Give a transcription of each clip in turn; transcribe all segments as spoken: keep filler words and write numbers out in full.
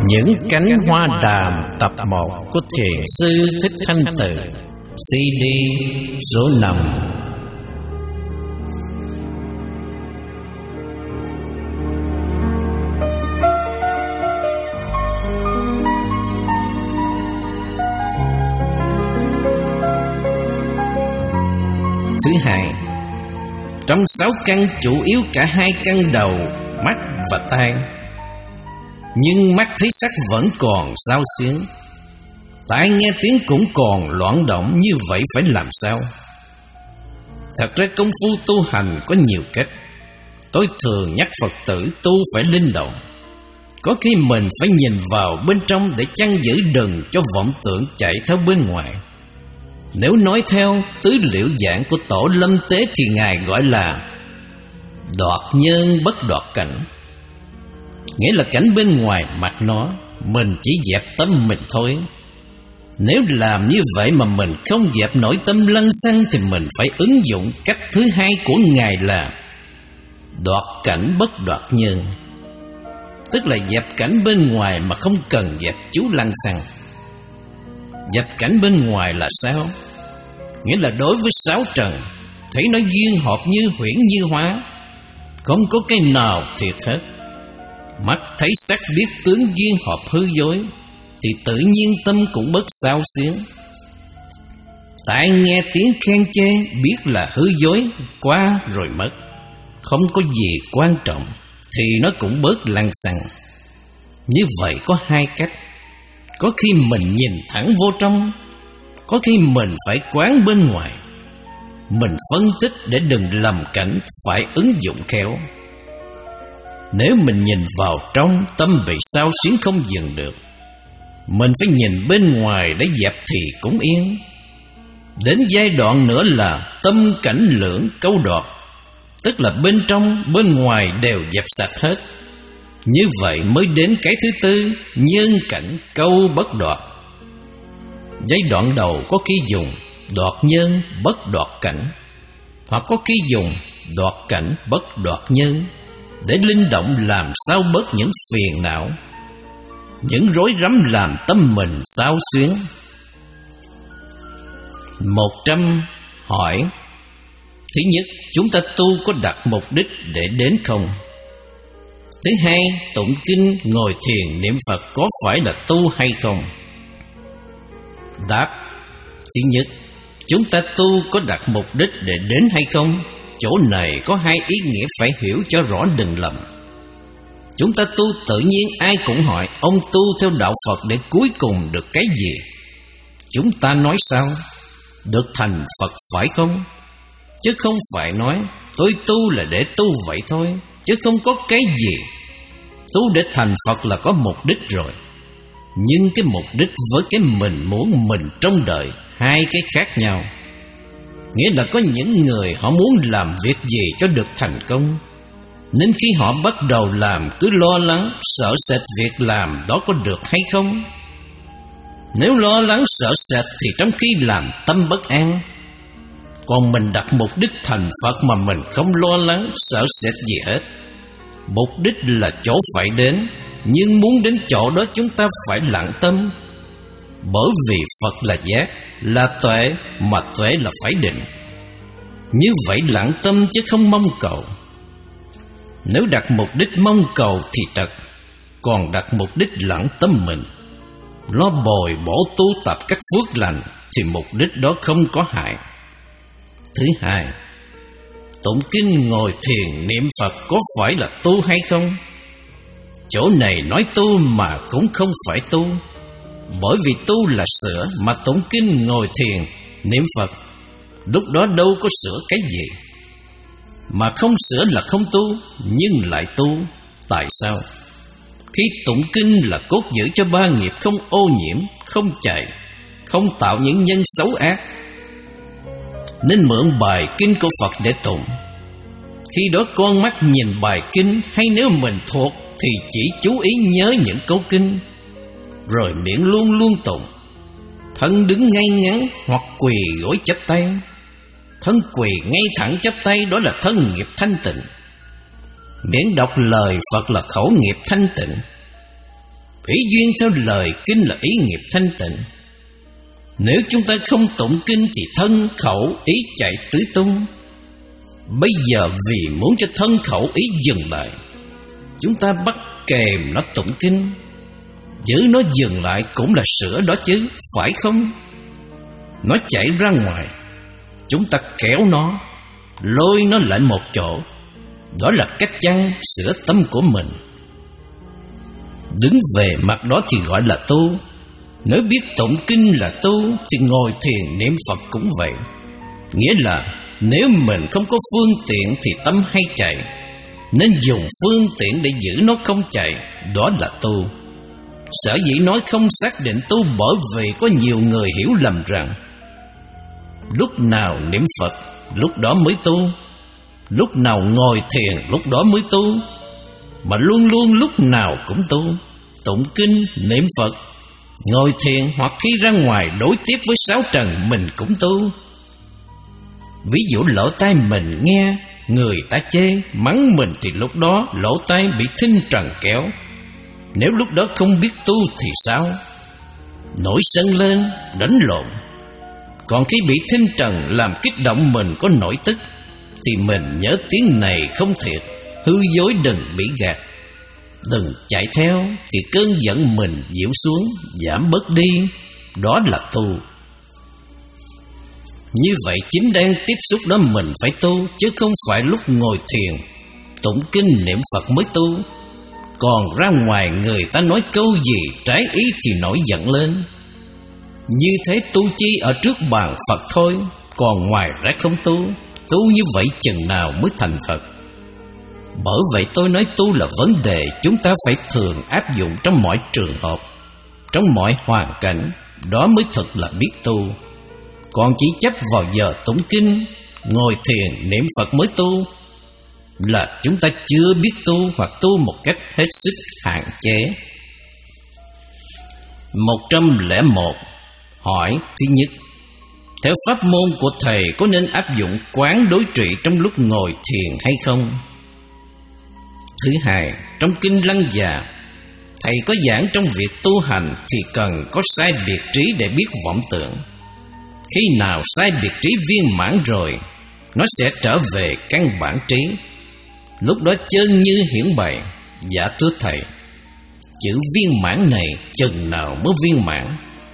Những cánh hoa đàm tập một của Thiền sư Thích Thanh Từ, xê đê số năm. Thứ hai, trong sáu căn chủ yếu cả hai căn đầu, mắt và tai. Nhưng mắt thấy sắc vẫn còn xao xuyến, tai nghe tiếng cũng còn loạn động, như vậy phải làm sao? Thật ra công phu tu hành có nhiều cách. Tôi thường nhắc Phật tử tu phải linh động. Có khi mình phải nhìn vào bên trong để chăn giữ đừng cho vọng tưởng chạy theo bên ngoài. Nếu nói theo tứ liệu giảng của Tổ Lâm Tế thì Ngài gọi là đoạt nhân bất đoạt cảnh. Nghĩa là cảnh bên ngoài mặt nó, mình chỉ dẹp tâm mình thôi. Nếu làm như vậy mà mình không dẹp nổi tâm lăng xăng thì mình phải ứng dụng cách thứ hai của Ngài là đoạt cảnh bất đoạt nhân. Tức là dẹp cảnh bên ngoài mà không cần dẹp chú lăng xăng. Dẹp cảnh bên ngoài là sao? Nghĩa là đối với sáu trần, thấy nó duyên hợp như huyễn như hóa, không có cái nào thiệt hết. Mắt thấy sắc biết tướng duyên hợp hư dối, thì tự nhiên tâm cũng bất xao xuyến. Tai nghe tiếng khen chê, biết là hư dối, qua rồi mất, không có gì quan trọng, thì nó cũng bớt lăng xăng. Như vậy có hai cách. Có khi mình nhìn thẳng vô trong, có khi mình phải quán bên ngoài. Mình phân tích để đừng lầm cảnh, phải ứng dụng khéo. Nếu mình nhìn vào trong, tâm bị xao xuyến không dừng được, mình phải nhìn bên ngoài để dẹp thì cũng yên. Đến giai đoạn nữa là tâm cảnh lưỡng câu đoạt, tức là bên trong, bên ngoài đều dẹp sạch hết. Như vậy mới đến cái thứ tư, nhân cảnh câu bất đoạt. Giai đoạn đầu có khi dùng đoạt nhân bất đoạt cảnh, hoặc có khi dùng đoạt cảnh bất đoạt nhân, để linh động làm sao bớt những phiền não, những rối rắm làm tâm mình xao xuyến. Một trăm hỏi: thứ nhất, chúng ta tu có đặt mục đích để đến không? Thứ hai, tụng kinh, ngồi thiền, niệm Phật có phải là tu hay không? Đáp: thứ nhất, chúng ta tu có đặt mục đích để đến hay không? Chỗ này có hai ý nghĩa phải hiểu cho rõ đừng lầm. Chúng ta tu tự nhiên ai cũng hỏi ông tu theo đạo Phật để cuối cùng được cái gì? Chúng ta nói sao? Được thành Phật phải không? Chứ không phải nói tôi tu là để tu vậy thôi, chứ không có cái gì. Tu để thành Phật là có mục đích rồi. Nhưng cái mục đích với cái mình muốn mình trong đời hai cái khác nhau. Nghĩa là có những người họ muốn làm việc gì cho được thành công, nên khi họ bắt đầu làm cứ lo lắng, sợ sệt việc làm đó có được hay không. Nếu lo lắng sợ sệt thì trong khi làm tâm bất an. Còn mình đặt mục đích thành Phật mà mình không lo lắng, sợ sệt gì hết. Mục đích là chỗ phải đến, nhưng muốn đến chỗ đó chúng ta phải lặng tâm. Bởi vì Phật là giác, là tuệ, mà tuệ là phải định. Như vậy lặng tâm chứ không mong cầu. Nếu đặt mục đích mong cầu thì trật, còn đặt mục đích lặng tâm mình, lo bồi bổ tu tập các phước lành, thì mục đích đó không có hại. Thứ hai, tụng kinh, ngồi thiền, niệm Phật có phải là tu hay không? Chỗ này nói tu mà cũng không phải tu. Bởi vì tu là sửa, mà tụng kinh, ngồi thiền, niệm Phật, lúc đó đâu có sửa cái gì. Mà không sửa là không tu, nhưng lại tu. Tại sao? Khi tụng kinh là cốt giữ cho ba nghiệp không ô nhiễm, không chạy, không tạo những nhân xấu ác, nên mượn bài kinh của Phật để tụng. Khi đó con mắt nhìn bài kinh, hay nếu mình thuộc thì chỉ chú ý nhớ những câu kinh, rồi miệng luôn luôn tụng. Thân đứng ngay ngắn hoặc quỳ gối chắp tay. Thân quỳ ngay thẳng chắp tay đó là thân nghiệp thanh tịnh. Miệng đọc lời Phật là khẩu nghiệp thanh tịnh. Ý duyên theo lời kinh là ý nghiệp thanh tịnh. Nếu chúng ta không tụng kinh thì thân khẩu ý chạy tứ tung. Bây giờ vì muốn cho thân khẩu ý dừng lại, chúng ta bắt kèm nó tụng kinh. Giữ nó dừng lại cũng là sửa đó chứ, phải không? Nó chạy ra ngoài, chúng ta kéo nó, lôi nó lại một chỗ. Đó là cách chăng sửa tâm của mình. Đứng về mặt đó thì gọi là tu. Nếu biết tụng kinh là tu thì ngồi thiền niệm Phật cũng vậy. Nghĩa là nếu mình không có phương tiện thì tâm hay chạy, nên dùng phương tiện để giữ nó không chạy. Đó là tu. Sở dĩ nói không xác định tu bởi vì có nhiều người hiểu lầm rằng lúc nào niệm Phật lúc đó mới tu, lúc nào ngồi thiền lúc đó mới tu, mà luôn luôn lúc nào cũng tu. Tụng kinh, niệm Phật, ngồi thiền hoặc khi ra ngoài đối tiếp với sáu trần mình cũng tu. Ví dụ lỗ tai mình nghe người ta chê mắng mình thì lúc đó lỗ tai bị thinh trần kéo. Nếu lúc đó không biết tu thì sao? Nổi sân lên, đánh lộn. Còn khi bị thinh trần làm kích động mình có nổi tức thì mình nhớ tiếng này không thiệt, hư dối đừng bị gạt. Đừng chạy theo thì cơn giận mình dịu xuống, giảm bớt đi. Đó là tu. Như vậy chính đang tiếp xúc đó mình phải tu, chứ không phải lúc ngồi thiền tụng kinh niệm Phật mới tu. Còn ra ngoài người ta nói câu gì trái ý thì nổi giận lên. Như thế tu chi ở trước bàn Phật thôi, còn ngoài ra không tu. Tu như vậy chừng nào mới thành Phật? Bởi vậy tôi nói tu là vấn đề chúng ta phải thường áp dụng trong mọi trường hợp, trong mọi hoàn cảnh. Đó mới thực là biết tu. Còn chỉ chấp vào giờ tụng kinh, ngồi thiền niệm Phật mới tu là chúng ta chưa biết tu, hoặc tu một cách hết sức hạn chế. Một trăm lẻ một. Hỏi thứ nhất: theo pháp môn của thầy có nên áp dụng quán đối trị trong lúc ngồi thiền hay không? Thứ hai, trong kinh Lăng Già, thầy có giảng trong việc tu hành thì cần có sai biệt trí để biết vọng tưởng. Khi nào sai biệt trí viên mãn rồi, nó sẽ trở về căn bản trí. Lúc đó chân như hiển bày. Dạ thưa thầy, chữ viên mãn này chừng nào mới viên mãn?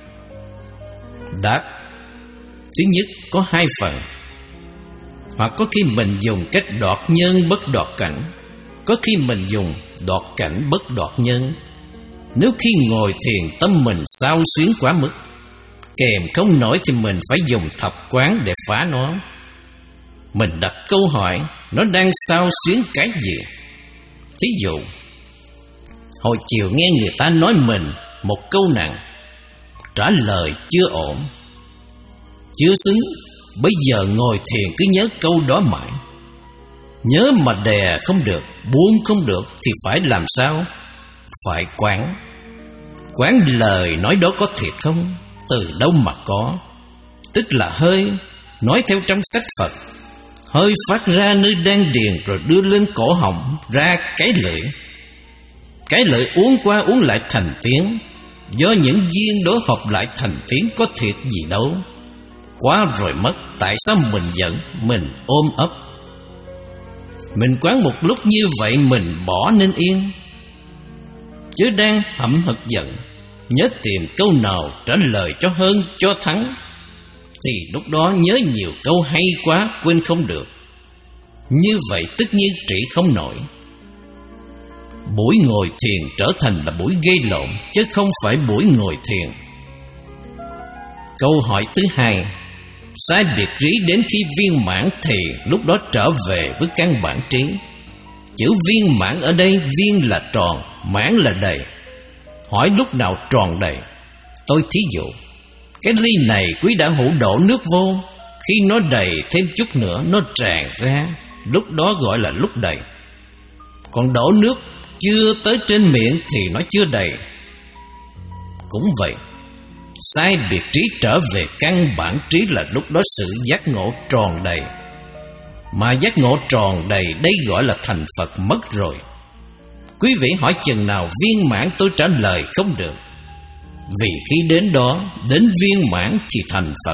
Đáp: thứ nhất có hai phần. Hoặc có khi mình dùng cách đoạt nhân bất đoạt cảnh, có khi mình dùng đoạt cảnh bất đoạt nhân. Nếu khi ngồi thiền tâm mình xao xuyến quá mức, kèm không nổi thì mình phải dùng thập quán để phá nó. Mình đặt câu hỏi nó đang xao xuyến cái gì? Thí dụ, hồi chiều nghe người ta nói mình một câu nặng, trả lời chưa ổn, chưa xứng. Bây giờ ngồi thiền cứ nhớ câu đó mãi. Nhớ mà đè không được, buông không được thì phải làm sao? Phải quán. Quán lời nói đó có thiệt không? Từ đâu mà có? Tức là hơi, nói theo trong sách Phật, hơi phát ra nơi đan điền rồi đưa lên cổ họng ra cái lưỡi. Cái lưỡi uống qua uống lại thành tiếng. Do những viên đó hợp lại thành tiếng, có thiệt gì đâu. Quá rồi mất, tại sao mình giận, mình ôm ấp? Mình quán một lúc như vậy mình bỏ nên yên. Chứ đang hậm hực giận, nhớ tìm câu nào trả lời cho hơn cho thắng, thì lúc đó nhớ nhiều câu hay quá quên không được. Như vậy tất nhiên trị không nổi. Buổi ngồi thiền trở thành là buổi gây lộn, chứ không phải buổi ngồi thiền. Câu hỏi thứ hai: sai biệt trí đến khi viên mãn thì lúc đó trở về với căn bản trí. Chữ viên mãn ở đây, viên là tròn, mãn là đầy. Hỏi lúc nào tròn đầy? Tôi thí dụ, cái ly này quý đã hữu đổ nước vô, khi nó đầy thêm chút nữa nó tràn ra, lúc đó gọi là lúc đầy. Còn đổ nước chưa tới trên miệng thì nó chưa đầy. Cũng vậy, sai biệt trí trở về căn bản trí là lúc đó sự giác ngộ tròn đầy. Mà giác ngộ tròn đầy đây gọi là thành Phật mất rồi. Quý vị hỏi chừng nào viên mãn tôi trả lời không được. Vì khi đến đó, đến viên mãn thì thành Phật.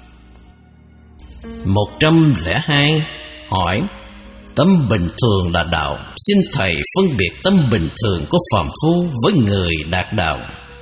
Một trăm lẻ hai. Hỏi: tâm bình thường là đạo. Xin Thầy phân biệt tâm bình thường của phàm phu với người đạt đạo.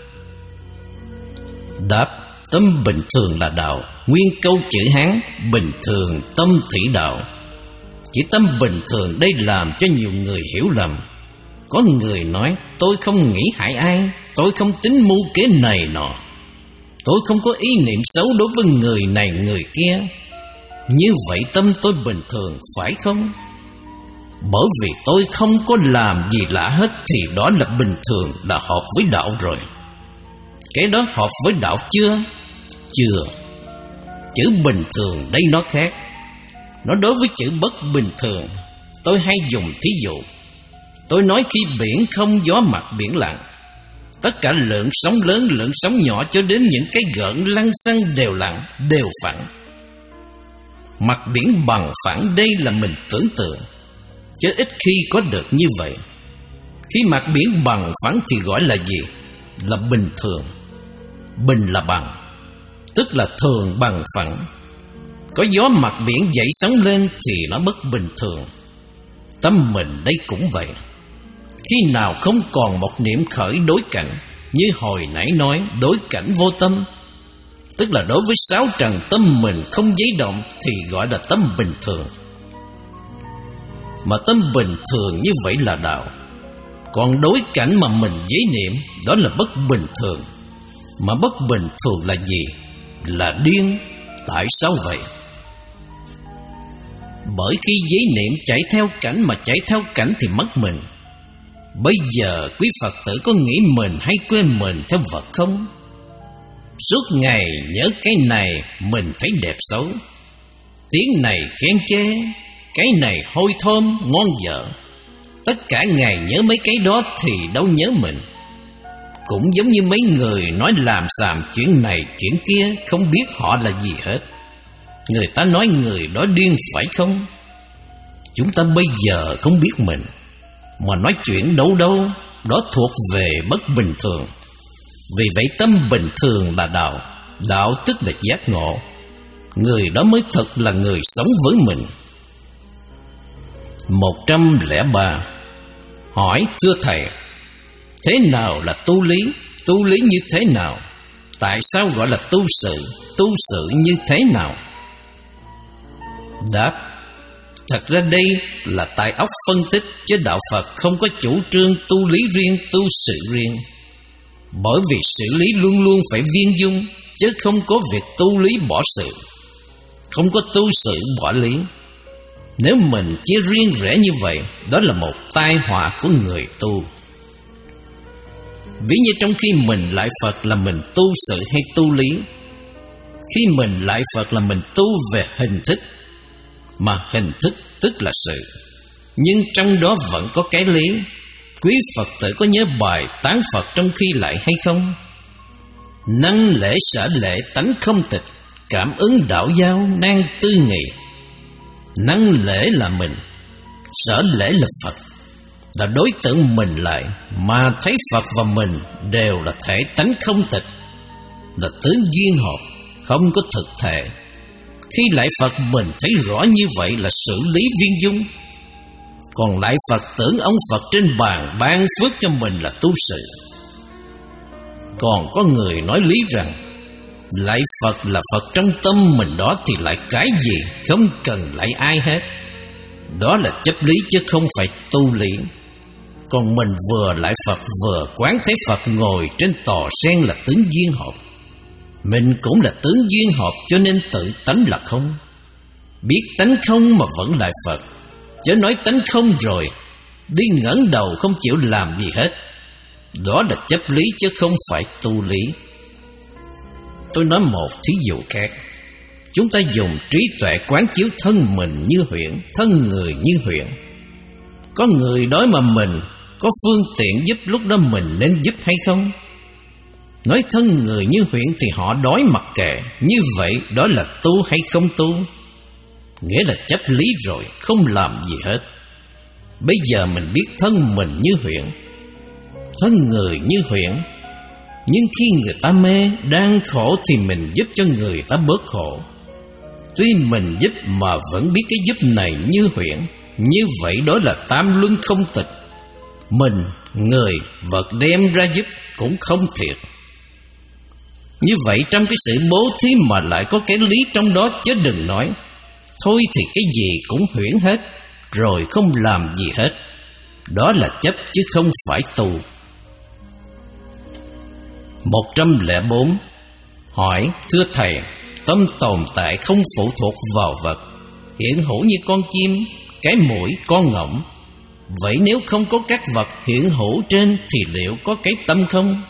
Đáp: tâm bình thường là đạo. Nguyên câu chữ Hán bình thường tâm thủy đạo. Chỉ tâm bình thường đây làm cho nhiều người hiểu lầm. Có người nói: tôi không nghĩ hại ai, tôi không tính mưu kế này nọ, tôi không có ý niệm xấu đối với người này người kia. Như vậy tâm tôi bình thường phải không? Bởi vì tôi không có làm gì lạ hết thì đó là bình thường, là hợp với đạo rồi. Cái đó hợp với đạo chưa? Chưa. Chữ bình thường đây nó khác. Nó đối với chữ bất bình thường. Tôi hay dùng thí dụ. Tôi nói khi biển không gió mặt biển lặng, tất cả lượng sóng lớn, lượng sóng nhỏ cho đến những cái gợn lăn xăng đều lặng, đều phẳng. Mặt biển bằng phẳng đây là mình tưởng tượng, chứ ít khi có được như vậy. Khi mặt biển bằng phẳng thì gọi là gì? Là bình thường. Bình là bằng, tức là thường bằng phẳng. Có gió mặt biển dậy sóng lên thì nó bất bình thường. Tâm mình đây cũng vậy. Khi nào không còn một niệm khởi đối cảnh, như hồi nãy nói đối cảnh vô tâm, tức là đối với sáu trần tâm mình không giấy động, thì gọi là tâm bình thường. Mà tâm bình thường như vậy là đạo. Còn đối cảnh mà mình giấy niệm, đó là bất bình thường. Mà bất bình thường là gì? Là điên. Tại sao vậy? Bởi khi giấy niệm chạy theo cảnh mà chạy theo cảnh thì mất mình. Bây giờ quý Phật tử có nghĩ mình hay quên mình theo vật không? Suốt ngày nhớ cái này mình thấy đẹp xấu, tiếng này khen chê, cái này hôi thơm ngon dở. Tất cả ngày nhớ mấy cái đó thì đâu nhớ mình. Cũng giống như mấy người nói làm xàm chuyện này chuyện kia, không biết họ là gì hết. Người ta nói người đó điên phải không? Chúng ta bây giờ không biết mình mà nói chuyện đâu đâu, đó thuộc về bất bình thường. Vì vậy tâm bình thường là đạo. Đạo tức là giác ngộ. Người đó mới thật là người sống với mình. Một trăm lẻ ba. Hỏi: thưa Thầy, thế nào là tu lý? Tu lý như thế nào? Tại sao gọi là tu sự? Tu sự như thế nào? Đáp: thật ra đây là tài óc phân tích, chứ đạo Phật không có chủ trương tu lý riêng, tu sự riêng. Bởi vì xử lý luôn luôn phải viên dung, chứ không có việc tu lý bỏ sự, không có tu sự bỏ lý. Nếu mình chia riêng rẽ như vậy, đó là một tai họa của người tu. Ví như trong khi mình lại Phật là mình tu sự hay tu lý. Khi mình lại Phật là mình tu về hình thức, mà hình thức tức là sự. Nhưng trong đó vẫn có cái lý. Quý Phật tử có nhớ bài tán Phật trong khi lại hay không? Năng lễ sở lễ tánh không tịch, cảm ứng đạo giao nan tư nghị. Năng lễ là mình, sở lễ là Phật, là đối tượng mình lại, mà thấy Phật và mình đều là thể tánh không tịch, là tướng duyên hợp, không có thực thể. Khi lại Phật mình thấy rõ như vậy là xử lý viên dung. Còn lại Phật tưởng ông Phật trên bàn ban phước cho mình là tu sự. Còn có người nói lý rằng lại Phật là Phật trong tâm mình đó thì lại cái gì, không cần lại ai hết. Đó là chấp lý chứ không phải tu lý. Còn mình vừa lại Phật vừa quán thấy Phật ngồi trên tòa sen là tướng duyên hợp. Mình cũng là tướng duyên hợp, cho nên tự tánh là không. Biết tánh không mà vẫn lại Phật, chớ nói tánh không rồi đi ngẩng đầu không chịu làm gì hết. Đó là chấp lý chứ không phải tu lý. Tôi nói một thí dụ khác. Chúng ta dùng trí tuệ quán chiếu thân mình như huyễn, thân người như huyễn. Có người đói mà mình có phương tiện giúp, lúc đó mình nên giúp hay không? Nói thân người như huyễn thì họ đói mặc kệ. Như vậy đó là tu hay không tu? Nghĩa là chấp lý rồi, không làm gì hết. Bây giờ mình biết thân mình như huyễn, thân người như huyễn. Nhưng khi người ta mê, đang khổ thì mình giúp cho người ta bớt khổ. Tuy mình giúp mà vẫn biết cái giúp này như huyễn, như vậy đó là tam luân không tịch. Mình, người, vật đem ra giúp cũng không thiệt. Như vậy trong cái sự bố thí mà lại có cái lý trong đó, chứ đừng nói thôi thì cái gì cũng huyễn hết, rồi không làm gì hết. Đó là chấp chứ không phải tu. Một trăm lẻ bốn. Hỏi: thưa Thầy, tâm tồn tại không phụ thuộc vào vật, hiện hữu như con chim, cái mũi, con ngỗng. Vậy nếu không có các vật hiện hữu trên thì liệu có cái tâm không?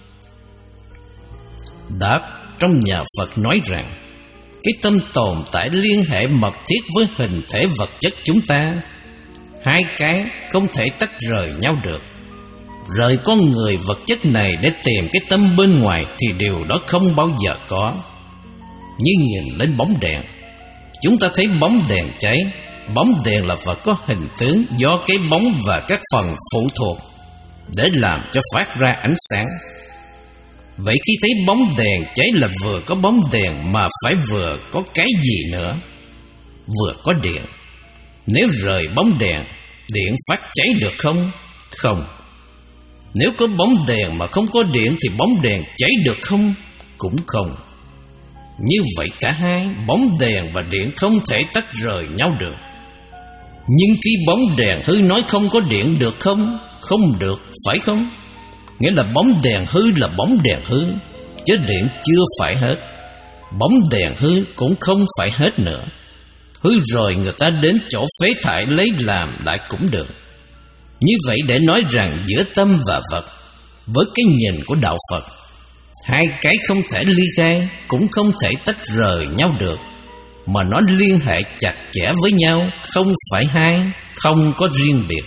Đáp: trong nhà Phật nói rằng cái tâm tồn tại liên hệ mật thiết với hình thể vật chất chúng ta. Hai cái không thể tách rời nhau được. Rời con người vật chất này để tìm cái tâm bên ngoài thì điều đó không bao giờ có. Như nhìn lên bóng đèn, chúng ta thấy bóng đèn cháy. Bóng đèn là vật có hình tướng do cái bóng và các phần phụ thuộc để làm cho phát ra ánh sáng. Vậy khi thấy bóng đèn cháy là vừa có bóng đèn mà phải vừa có cái gì nữa? Vừa có điện. Nếu rời bóng đèn, điện phát cháy được không? Không. Nếu có bóng đèn mà không có điện thì bóng đèn cháy được không? Cũng không. Như vậy cả hai, bóng đèn và điện không thể tách rời nhau được. Nhưng khi bóng đèn hư nói không có điện được không? Không được, phải không? Nghĩa là bóng đèn hư là bóng đèn hư, chứ điện chưa phải hết. Bóng đèn hư cũng không phải hết nữa. Hư rồi người ta đến chỗ phế thải lấy làm lại cũng được. Như vậy để nói rằng giữa tâm và vật, với cái nhìn của đạo Phật, hai cái không thể ly khai, cũng không thể tách rời nhau được, mà nó liên hệ chặt chẽ với nhau, không phải hai, không có riêng biệt.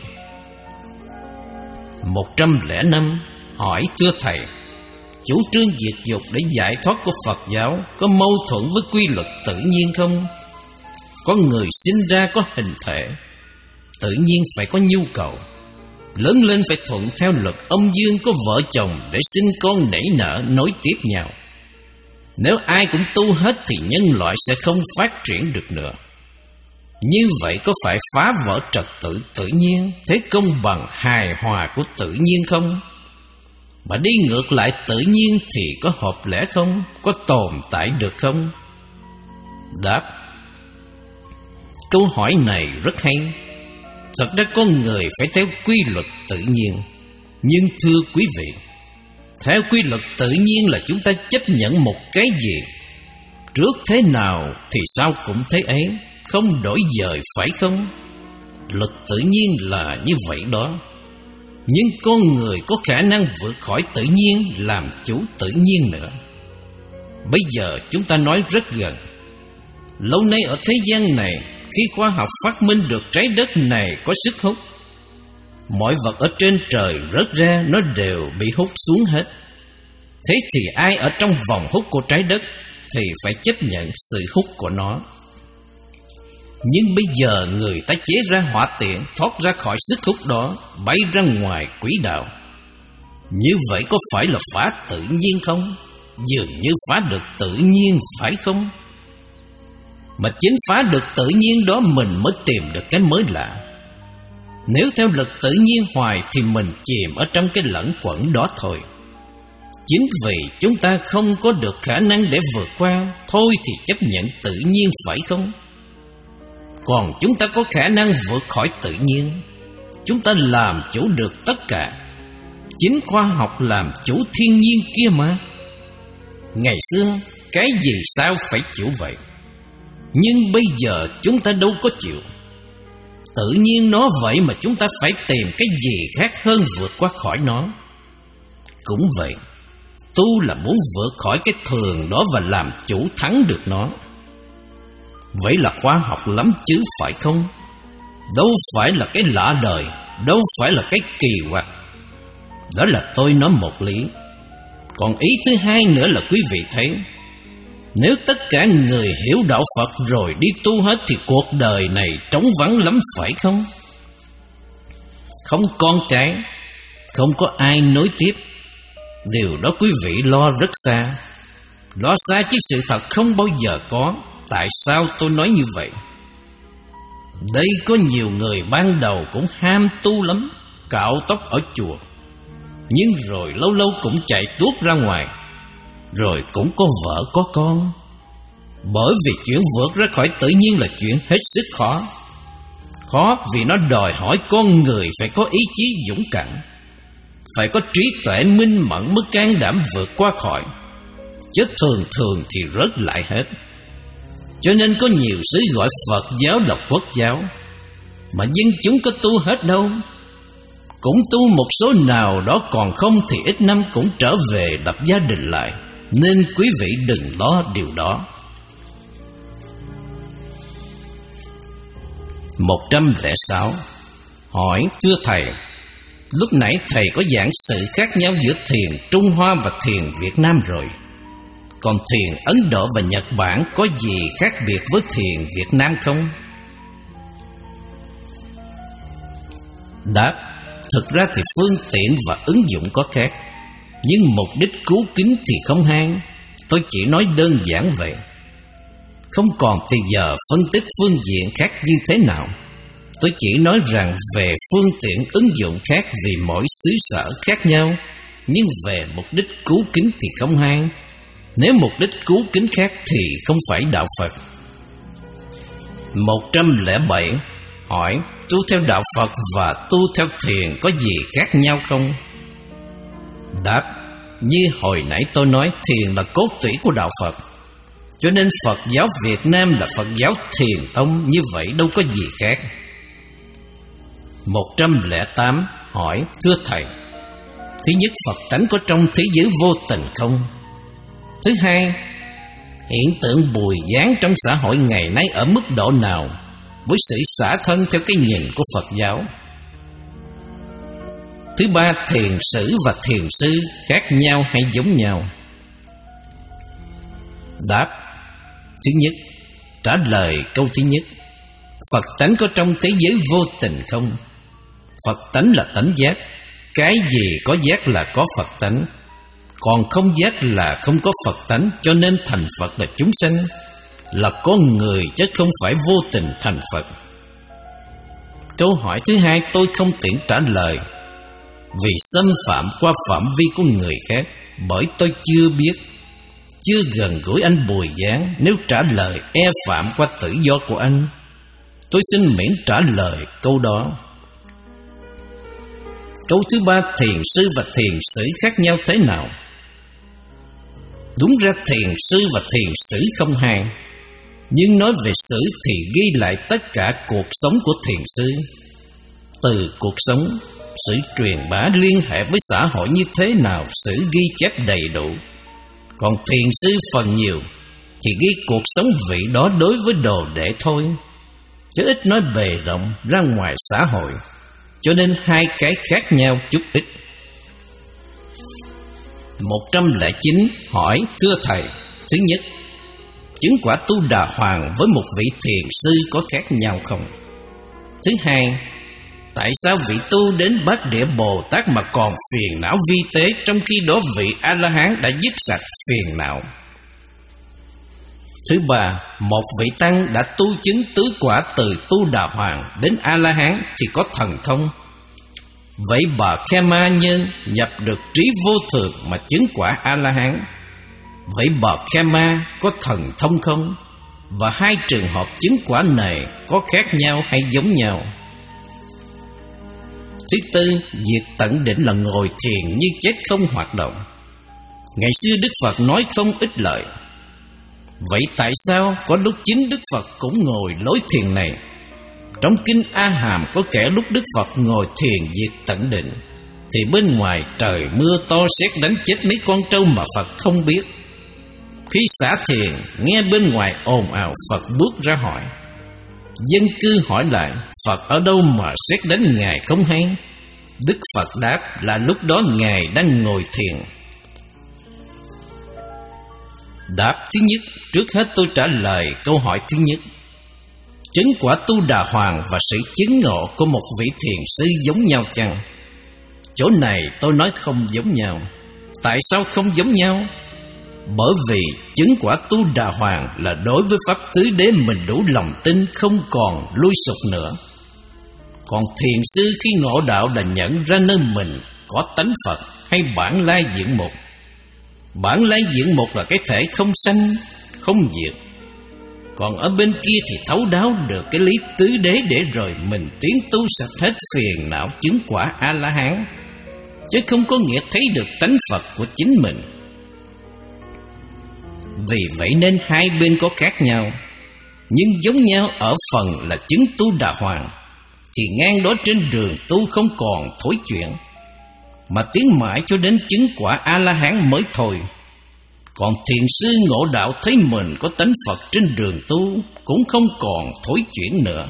Một trăm lẻ năm. Hỏi: thưa Thầy, chủ trương diệt dục để giải thoát của Phật giáo có mâu thuẫn với quy luật tự nhiên không? Có người sinh ra có hình thể, tự nhiên phải có nhu cầu, lớn lên phải thuận theo luật âm dương, có vợ chồng để sinh con nảy nở nối tiếp nhau. Nếu ai cũng tu hết thì nhân loại sẽ không phát triển được nữa. Như vậy có phải phá vỡ trật tự tự nhiên, thế công bằng hài hòa của tự nhiên không? Mà đi ngược lại tự nhiên thì có hợp lẽ không? Có tồn tại được không? Đáp: câu hỏi này rất hay. Thật ra con người phải theo quy luật tự nhiên. Nhưng thưa quý vị, theo quy luật tự nhiên là chúng ta chấp nhận một cái gì, trước thế nào thì sau cũng thế ấy, không đổi dời, phải không? Luật tự nhiên là như vậy đó. Nhưng con người có khả năng vượt khỏi tự nhiên, làm chủ tự nhiên nữa. Bây giờ chúng ta nói rất gần. Lâu nay ở thế gian này, khi khoa học phát minh được trái đất này có sức hút, mọi vật ở trên trời rớt ra nó đều bị hút xuống hết. Thế thì ai ở trong vòng hút của trái đất thì phải chấp nhận sự hút của nó. Nhưng bây giờ người ta chế ra hỏa tiện thoát ra khỏi sức hút đó, bay ra ngoài quỹ đạo. Như vậy có phải là phá tự nhiên không? Dường như phá được tự nhiên, phải không? Mà chính phá được tự nhiên đó mình mới tìm được cái mới lạ. Nếu theo luật tự nhiên hoài thì mình chìm ở trong cái lẫn quẩn đó thôi. Chính vì chúng ta không có được khả năng để vượt qua, thôi thì chấp nhận tự nhiên, phải không? Còn chúng ta có khả năng vượt khỏi tự nhiên. Chúng ta làm chủ được tất cả. Chính khoa học làm chủ thiên nhiên kia mà. Ngày xưa cái gì sao phải chịu vậy, nhưng bây giờ chúng ta đâu có chịu. Tự nhiên nó vậy mà chúng ta phải tìm cái gì khác hơn vượt qua khỏi nó. Cũng vậy, tu là muốn vượt khỏi cái thường đó và làm chủ thắng được nó. Vậy là khoa học lắm chứ, phải không? Đâu phải là cái lạ đời, đâu phải là cái kỳ quặc. Đó là tôi nói một lý. Còn ý thứ hai nữa là quý vị thấy, nếu tất cả người hiểu đạo Phật rồi đi tu hết thì cuộc đời này trống vắng lắm, phải không? không con cái, không có ai nối tiếp. Điều đó quý vị lo rất xa. Lo xa chứ sự thật không bao giờ có. Tại sao tôi nói như vậy? Đây có nhiều người ban đầu cũng ham tu lắm, cạo tóc ở chùa, nhưng rồi lâu lâu cũng chạy tuốt ra ngoài, rồi cũng có vợ có con. Bởi vì chuyện vượt ra khỏi tự nhiên là chuyện hết sức khó. Khó vì nó đòi hỏi con người phải có ý chí dũng cảm, phải có trí tuệ minh mẫn mới can đảm vượt qua khỏi, chứ thường thường thì rớt lại hết. Cho nên có nhiều xứ gọi Phật giáo là quốc giáo, mà dân chúng có tu hết đâu. Cũng tu một số nào đó, còn không thì ít năm cũng trở về lập gia đình lại. Nên quý vị đừng lo điều đó. Một trăm lẻ sáu. Hỏi: thưa thầy, lúc nãy thầy có giảng sự khác nhau giữa thiền Trung Hoa và thiền Việt Nam rồi. Còn thiền Ấn Độ và Nhật Bản có gì khác biệt với thiền Việt Nam không? Đáp: thực ra thì phương tiện và ứng dụng có khác, nhưng mục đích cứu kính thì không hai. Tôi chỉ nói đơn giản vậy. Không còn thì giờ phân tích phương diện khác như thế nào. Tôi chỉ nói rằng về phương tiện ứng dụng khác vì mỗi xứ sở khác nhau, nhưng về mục đích cứu kính thì không hai. Nếu mục đích cứu kính khác thì không phải đạo Phật. Một trăm lẻ bảy. Hỏi: tu theo đạo Phật và tu theo thiền có gì khác nhau không? Đáp: như hồi nãy tôi nói, thiền là cốt tủy của đạo Phật, cho nên Phật giáo Việt Nam là Phật giáo thiền tông, như vậy đâu có gì khác. Một trăm lẻ tám. Hỏi: thưa thầy, thứ nhất, Phật tánh có trong thế giới vô tình không? Thứ hai, hiện tượng bùi gián trong xã hội ngày nay ở mức độ nào với sự xả thân theo cái nhìn của Phật giáo? Thứ ba, thiền sử và thiền sư khác nhau hay giống nhau? Đáp: thứ nhất, trả lời câu thứ nhất, Phật tánh có trong thế giới vô tình không? Phật tánh là tánh giác. Cái gì có giác là có Phật tánh, còn không giác là không có Phật tánh. Cho nên thành Phật là chúng sanh, là con người, chứ không phải vô tình thành Phật. Câu hỏi thứ hai tôi không tiện trả lời, vì xâm phạm qua phạm vi của người khác, bởi tôi chưa biết, chưa gần gũi anh Bùi Giáng. Nếu trả lời e phạm qua tự do của anh, tôi xin miễn trả lời câu đó. Câu thứ ba, thiền sư và thiền sử khác nhau thế nào? Đúng ra thiền sư và thiền sử không hai, nhưng nói về sử thì ghi lại tất cả cuộc sống của thiền sư. Từ cuộc sống, sự truyền bá liên hệ với xã hội như thế nào, sử ghi chép đầy đủ. Còn thiền sư phần nhiều thì ghi cuộc sống vị đó đối với đồ đệ thôi, chứ ít nói bề rộng ra ngoài xã hội. Cho nên hai cái khác nhau chút ít. Một trăm lẻ chín. Hỏi: thưa thầy, thứ nhất, chứng quả Tu Đà Hoàng với một vị thiền sư có khác nhau không? Thứ hai, tại sao vị tu đến Bát Địa Bồ Tát mà còn phiền não vi tế, trong khi đó vị A-la-hán đã dứt sạch phiền não? Thứ ba, một vị tăng đã tu chứng tứ quả từ Tu Đà Hoàng đến A-la-hán thì có thần thông. Vậy bà Khema Nhân nhập được trí vô thường mà chứng quả A-la-hán. Vậy bà Khema có thần thông không? Và hai trường hợp chứng quả này có khác nhau hay giống nhau? Thứ tư, việc tận định là ngồi thiền như chết không hoạt động. Ngày xưa Đức Phật nói không ích lợi. Vậy tại sao có lúc chính Đức Phật cũng ngồi lối thiền này? Trong kinh A Hàm có kể lúc Đức Phật ngồi thiền việc tận định thì bên ngoài trời mưa to sét đánh chết mấy con trâu mà Phật không biết. Khi xả thiền, nghe bên ngoài ồn ào, Phật bước ra hỏi. Dân cư hỏi lại, Phật ở đâu mà sét đánh Ngài không hay? Đức Phật đáp là lúc đó Ngài đang ngồi thiền. Đáp thứ nhất, trước hết tôi trả lời câu hỏi thứ nhất. chứng quả Tu Đà Hoàng và sự chứng ngộ của một vị thiền sư giống nhau chăng? Chỗ này tôi nói không giống nhau. Tại sao không giống nhau? Bởi vì chứng quả Tu Đà Hoàng là đối với Pháp Tứ Đế mình đủ lòng tin, không còn lui sụp nữa. Còn thiền sư khi ngộ đạo là nhận ra nơi mình có tánh Phật hay bản lai diện mục. Bản lai diện mục là cái thể không sanh, không diệt. Còn ở bên kia thì thấu đáo được cái lý tứ đế, để rồi mình tiến tu sạch hết phiền não, chứng quả A-la-hán, chứ không có nghĩa thấy được tánh Phật của chính mình. Vì vậy nên hai bên có khác nhau, nhưng giống nhau ở phần là chứng Tu Đà Hoàng. Thì ngang đó trên đường tu không còn thối chuyện, mà tiến mãi cho đến chứng quả A-la-hán mới thôi. Còn thiền sư ngộ đạo thấy mình có tánh Phật trên đường tu cũng không còn thối chuyển nữa.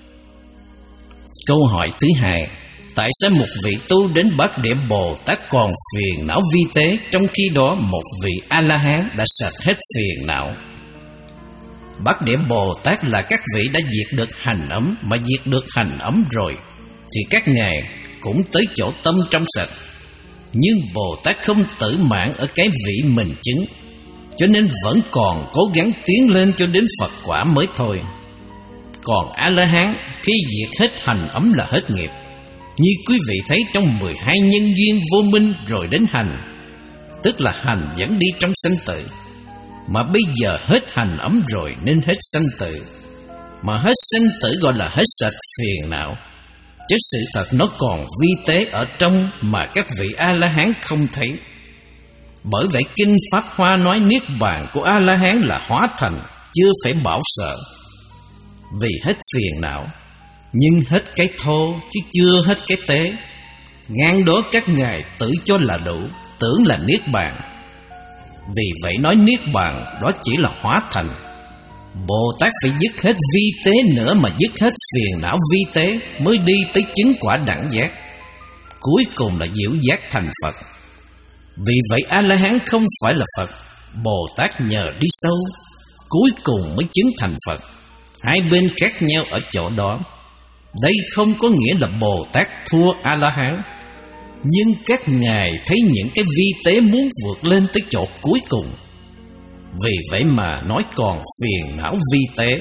Câu hỏi thứ hai: tại sao một vị tu đến Bát Địa Bồ Tát còn phiền não vi tế, trong khi đó một vị A-la-hán đã sạch hết phiền não? Bát Địa Bồ Tát là các vị đã diệt được hành ấm, mà diệt được hành ấm rồi thì các ngài cũng tới chỗ tâm trong sạch. Nhưng Bồ Tát không tử mãn ở cái vị mình chứng, cho nên vẫn còn cố gắng tiến lên cho đến Phật quả mới thôi. Còn A-la-hán khi diệt hết hành ấm là hết nghiệp, như quý vị thấy trong mười hai nhân duyên vô minh rồi đến hành, tức là hành vẫn đi trong sanh tử. Mà bây giờ hết hành ấm rồi nên hết sanh tử. Mà hết sanh tử gọi là hết sạch phiền não, chứ sự thật nó còn vi tế ở trong mà các vị A-la-hán không thấy. Bởi vậy Kinh Pháp Hoa nói niết bàn của A-la-hán là hóa thành, chưa phải bảo sợ. Vì hết phiền não, nhưng hết cái thô chứ chưa hết cái tế. Ngang đó các ngài tự cho là đủ, tưởng là niết bàn. Vì vậy nói niết bàn đó chỉ là hóa thành. Bồ Tát phải dứt hết vi tế nữa, mà dứt hết phiền não vi tế mới đi tới chứng quả đẳng giác, cuối cùng là diệu giác thành Phật. Vì vậy A-la-hán không phải là Phật, Bồ Tát nhờ đi sâu, cuối cùng mới chứng thành Phật. Hai bên khác nhau ở chỗ đó. Đây không có nghĩa là Bồ Tát thua A-la-hán, nhưng các ngài thấy những cái vi tế muốn vượt lên tới chỗ cuối cùng. Vì vậy mà nói còn phiền não vi tế.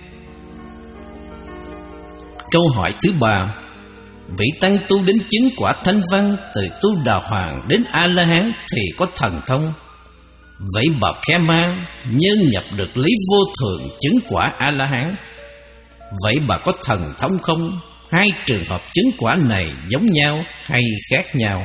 Câu hỏi thứ ba: vị tăng tu đến chứng quả Thanh Văn, từ Tu Đà Hoàng đến A-la-hán thì có thần thông. Vậy bà Khe Ma nhân nhập được lý vô thường, chứng quả A-la-hán. Vậy bà có thần thông không? Hai trường hợp chứng quả này giống nhau hay khác nhau?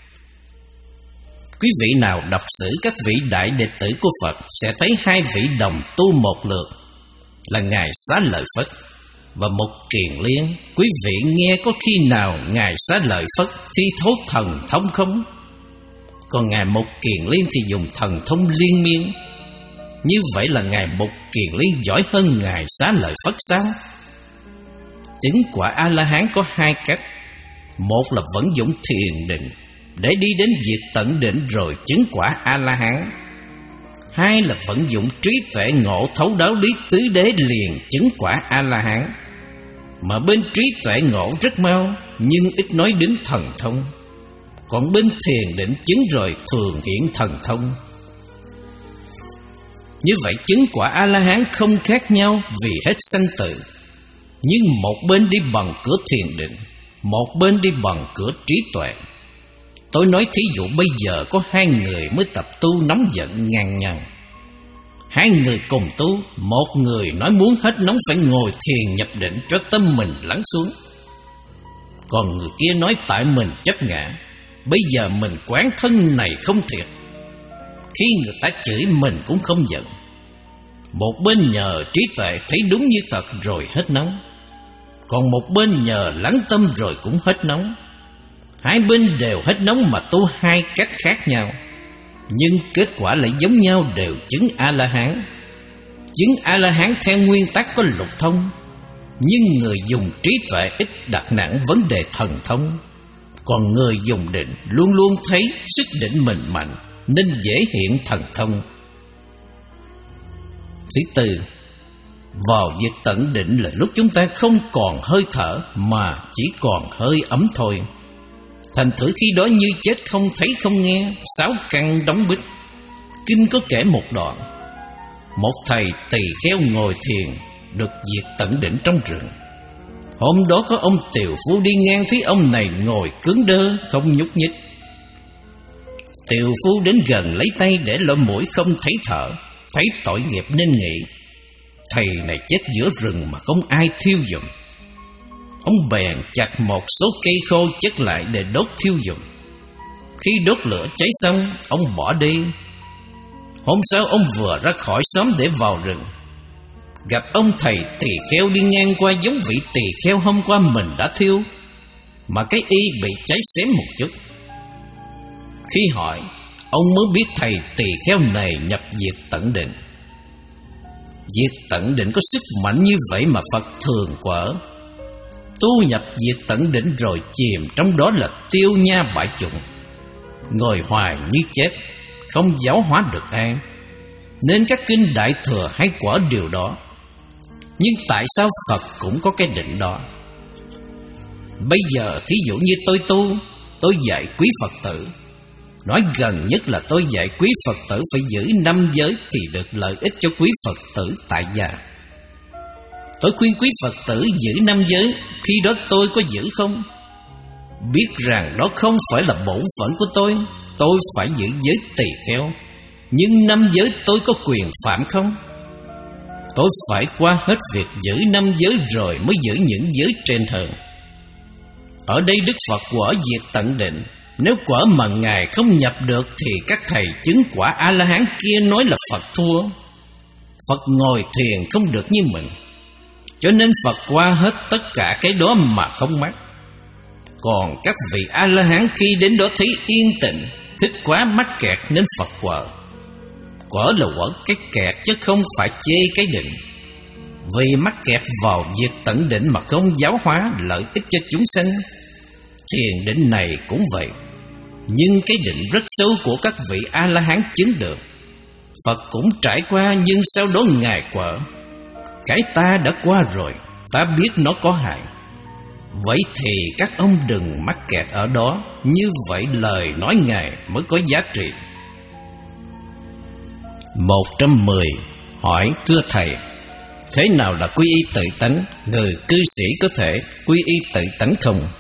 Quý vị nào đọc sử các vị đại đệ tử của Phật sẽ thấy hai vị đồng tu một lượt, là Ngài Xá Lợi Phất và Mục Kiền Liên. Quý vị nghe có khi nào Ngài Xá Lợi Phất thi thố thần thông không? Còn Ngài Mục Kiền Liên thì dùng thần thông liên miên. Như vậy là Ngài Mục Kiền Liên giỏi hơn Ngài Xá Lợi Phất sao? Chứng quả A-la-hán có hai cách. Một là vận dụng thiền định để đi đến diệt tận định rồi chứng quả A-la-hán. Hai là vận dụng trí tuệ ngộ thấu đáo lý tứ đế liền chứng quả A-la-hán. Mà bên trí tuệ ngộ rất mau, nhưng ít nói đến thần thông. Còn bên thiền định chứng rồi thường hiện thần thông. Như vậy chứng quả A-la-hán không khác nhau vì hết sanh tử. Nhưng một bên đi bằng cửa thiền định, một bên đi bằng cửa trí tuệ. Tôi nói thí dụ bây giờ có hai người mới tập tu nóng giận ngàn nhằn. Hai người cùng tu, một người nói muốn hết nóng phải ngồi thiền nhập định cho tâm mình lắng xuống. Còn người kia nói tại mình chấp ngã, bây giờ mình quán thân này không thiệt. Khi người ta chửi mình cũng không giận. Một bên nhờ trí tuệ thấy đúng như thật rồi hết nóng, còn một bên nhờ lắng tâm rồi cũng hết nóng. Hai bên đều hết nóng mà tu hai cách khác nhau, nhưng kết quả lại giống nhau, đều chứng A-la-hán. Chứng A-la-hán theo nguyên tắc có lục thông, nhưng người dùng trí tuệ ít đặt nặng vấn đề thần thông. Còn người dùng định luôn luôn thấy sức định mình mạnh, nên dễ hiện thần thông. Thứ tư, Vào việc tận định là lúc chúng ta không còn hơi thở, mà chỉ còn hơi ấm thôi. Thành thử khi đó như chết không thấy không nghe, sáu căn đóng bít. Kinh có kể một đoạn: một thầy tỳ kheo ngồi thiền, được việc tận định trong rừng. Hôm đó có ông tiều phu đi ngang, thấy ông này ngồi cứng đơ không nhúc nhích. Tiều phu đến gần lấy tay để lỗ mũi không thấy thở, thấy tội nghiệp nên nghĩ: thầy này chết giữa rừng mà không ai thiêu giùm. Ông bèn chặt một số cây khô chất lại để đốt thiêu giùm. Khi đốt lửa cháy xong, ông bỏ đi. Hôm sau ông vừa ra khỏi xóm để vào rừng, gặp ông thầy tỳ kheo đi ngang qua, giống vị tỳ kheo hôm qua mình đã thiêu, mà cái y bị cháy xém một chút. Khi hỏi, ông mới biết thầy tỳ kheo này nhập diệt tận định. Diệt tận định có sức mạnh như vậy mà Phật thường quở. Tu nhập diệt tận định rồi chìm trong đó là tiêu nha bại chủng, ngồi hoài như chết, không giáo hóa được ai. Nên các kinh Đại Thừa hay quở điều đó. Nhưng tại sao Phật cũng có cái định đó? Bây giờ thí dụ như tôi tu, tôi dạy quý Phật tử. Nói gần nhất là tôi dạy quý Phật tử phải giữ năm giới thì được lợi ích cho quý Phật tử tại gia. Tôi khuyên quý Phật tử giữ năm giới, khi đó tôi có giữ không? Biết rằng đó không phải là bổn phận của tôi, tôi phải giữ giới tỳ kheo. Nhưng năm giới tôi có quyền phạm không? Tôi phải qua hết việc giữ năm giới rồi mới giữ những giới trên hơn. Ở đây Đức Phật quả diệt tận định. Nếu quả mà Ngài không nhập được thì các thầy chứng quả A-la-hán kia nói là Phật thua. Phật ngồi thiền không được như mình, cho nên Phật qua hết tất cả cái đó mà không mắc. Còn các vị A-la-hán khi đến đó thấy yên tịnh, thích quá mắc kẹt nên Phật quở. Quở là quở cái kẹt chứ không phải chê cái định. Vì mắc kẹt vào việc tận định mà không giáo hóa lợi ích cho chúng sanh. Thiền định này cũng vậy. Nhưng cái định rất sâu của các vị A-la-hán chứng được, Phật cũng trải qua, nhưng sau đó Ngài quở. Cái ta đã qua rồi, ta biết nó có hại. Vậy thì các ông đừng mắc kẹt ở đó. Như vậy lời nói Ngài mới có giá trị. Một trăm mười. Hỏi: thưa Thầy, thế nào là quy y tự tánh? Người cư sĩ có thể quy y tự tánh không?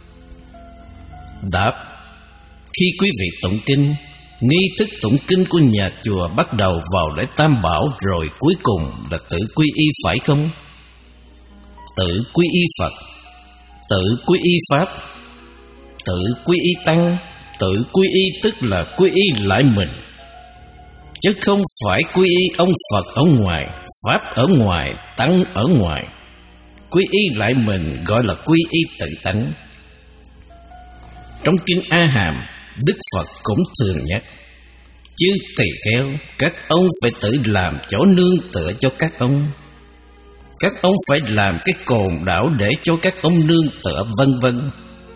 Đáp: khi quý vị tụng kinh, nghi thức tụng kinh của nhà chùa bắt đầu vào lễ Tam Bảo, rồi cuối cùng là tự quy y phải không? Tự quy y Phật, tự quy y Pháp, tự quy y Tăng. Tự quy y tức là quy y lại mình, chứ không phải quy y ông Phật ở ngoài, Pháp ở ngoài, Tăng ở ngoài. Quy y lại mình gọi là quy y tự tánh. Trong kinh A Hàm, Đức Phật cũng thường nhắc: chư tỳ kheo, các ông phải tự làm chỗ nương tựa cho các ông. Các ông phải làm cái cồn đảo để cho các ông nương tựa, vân vân.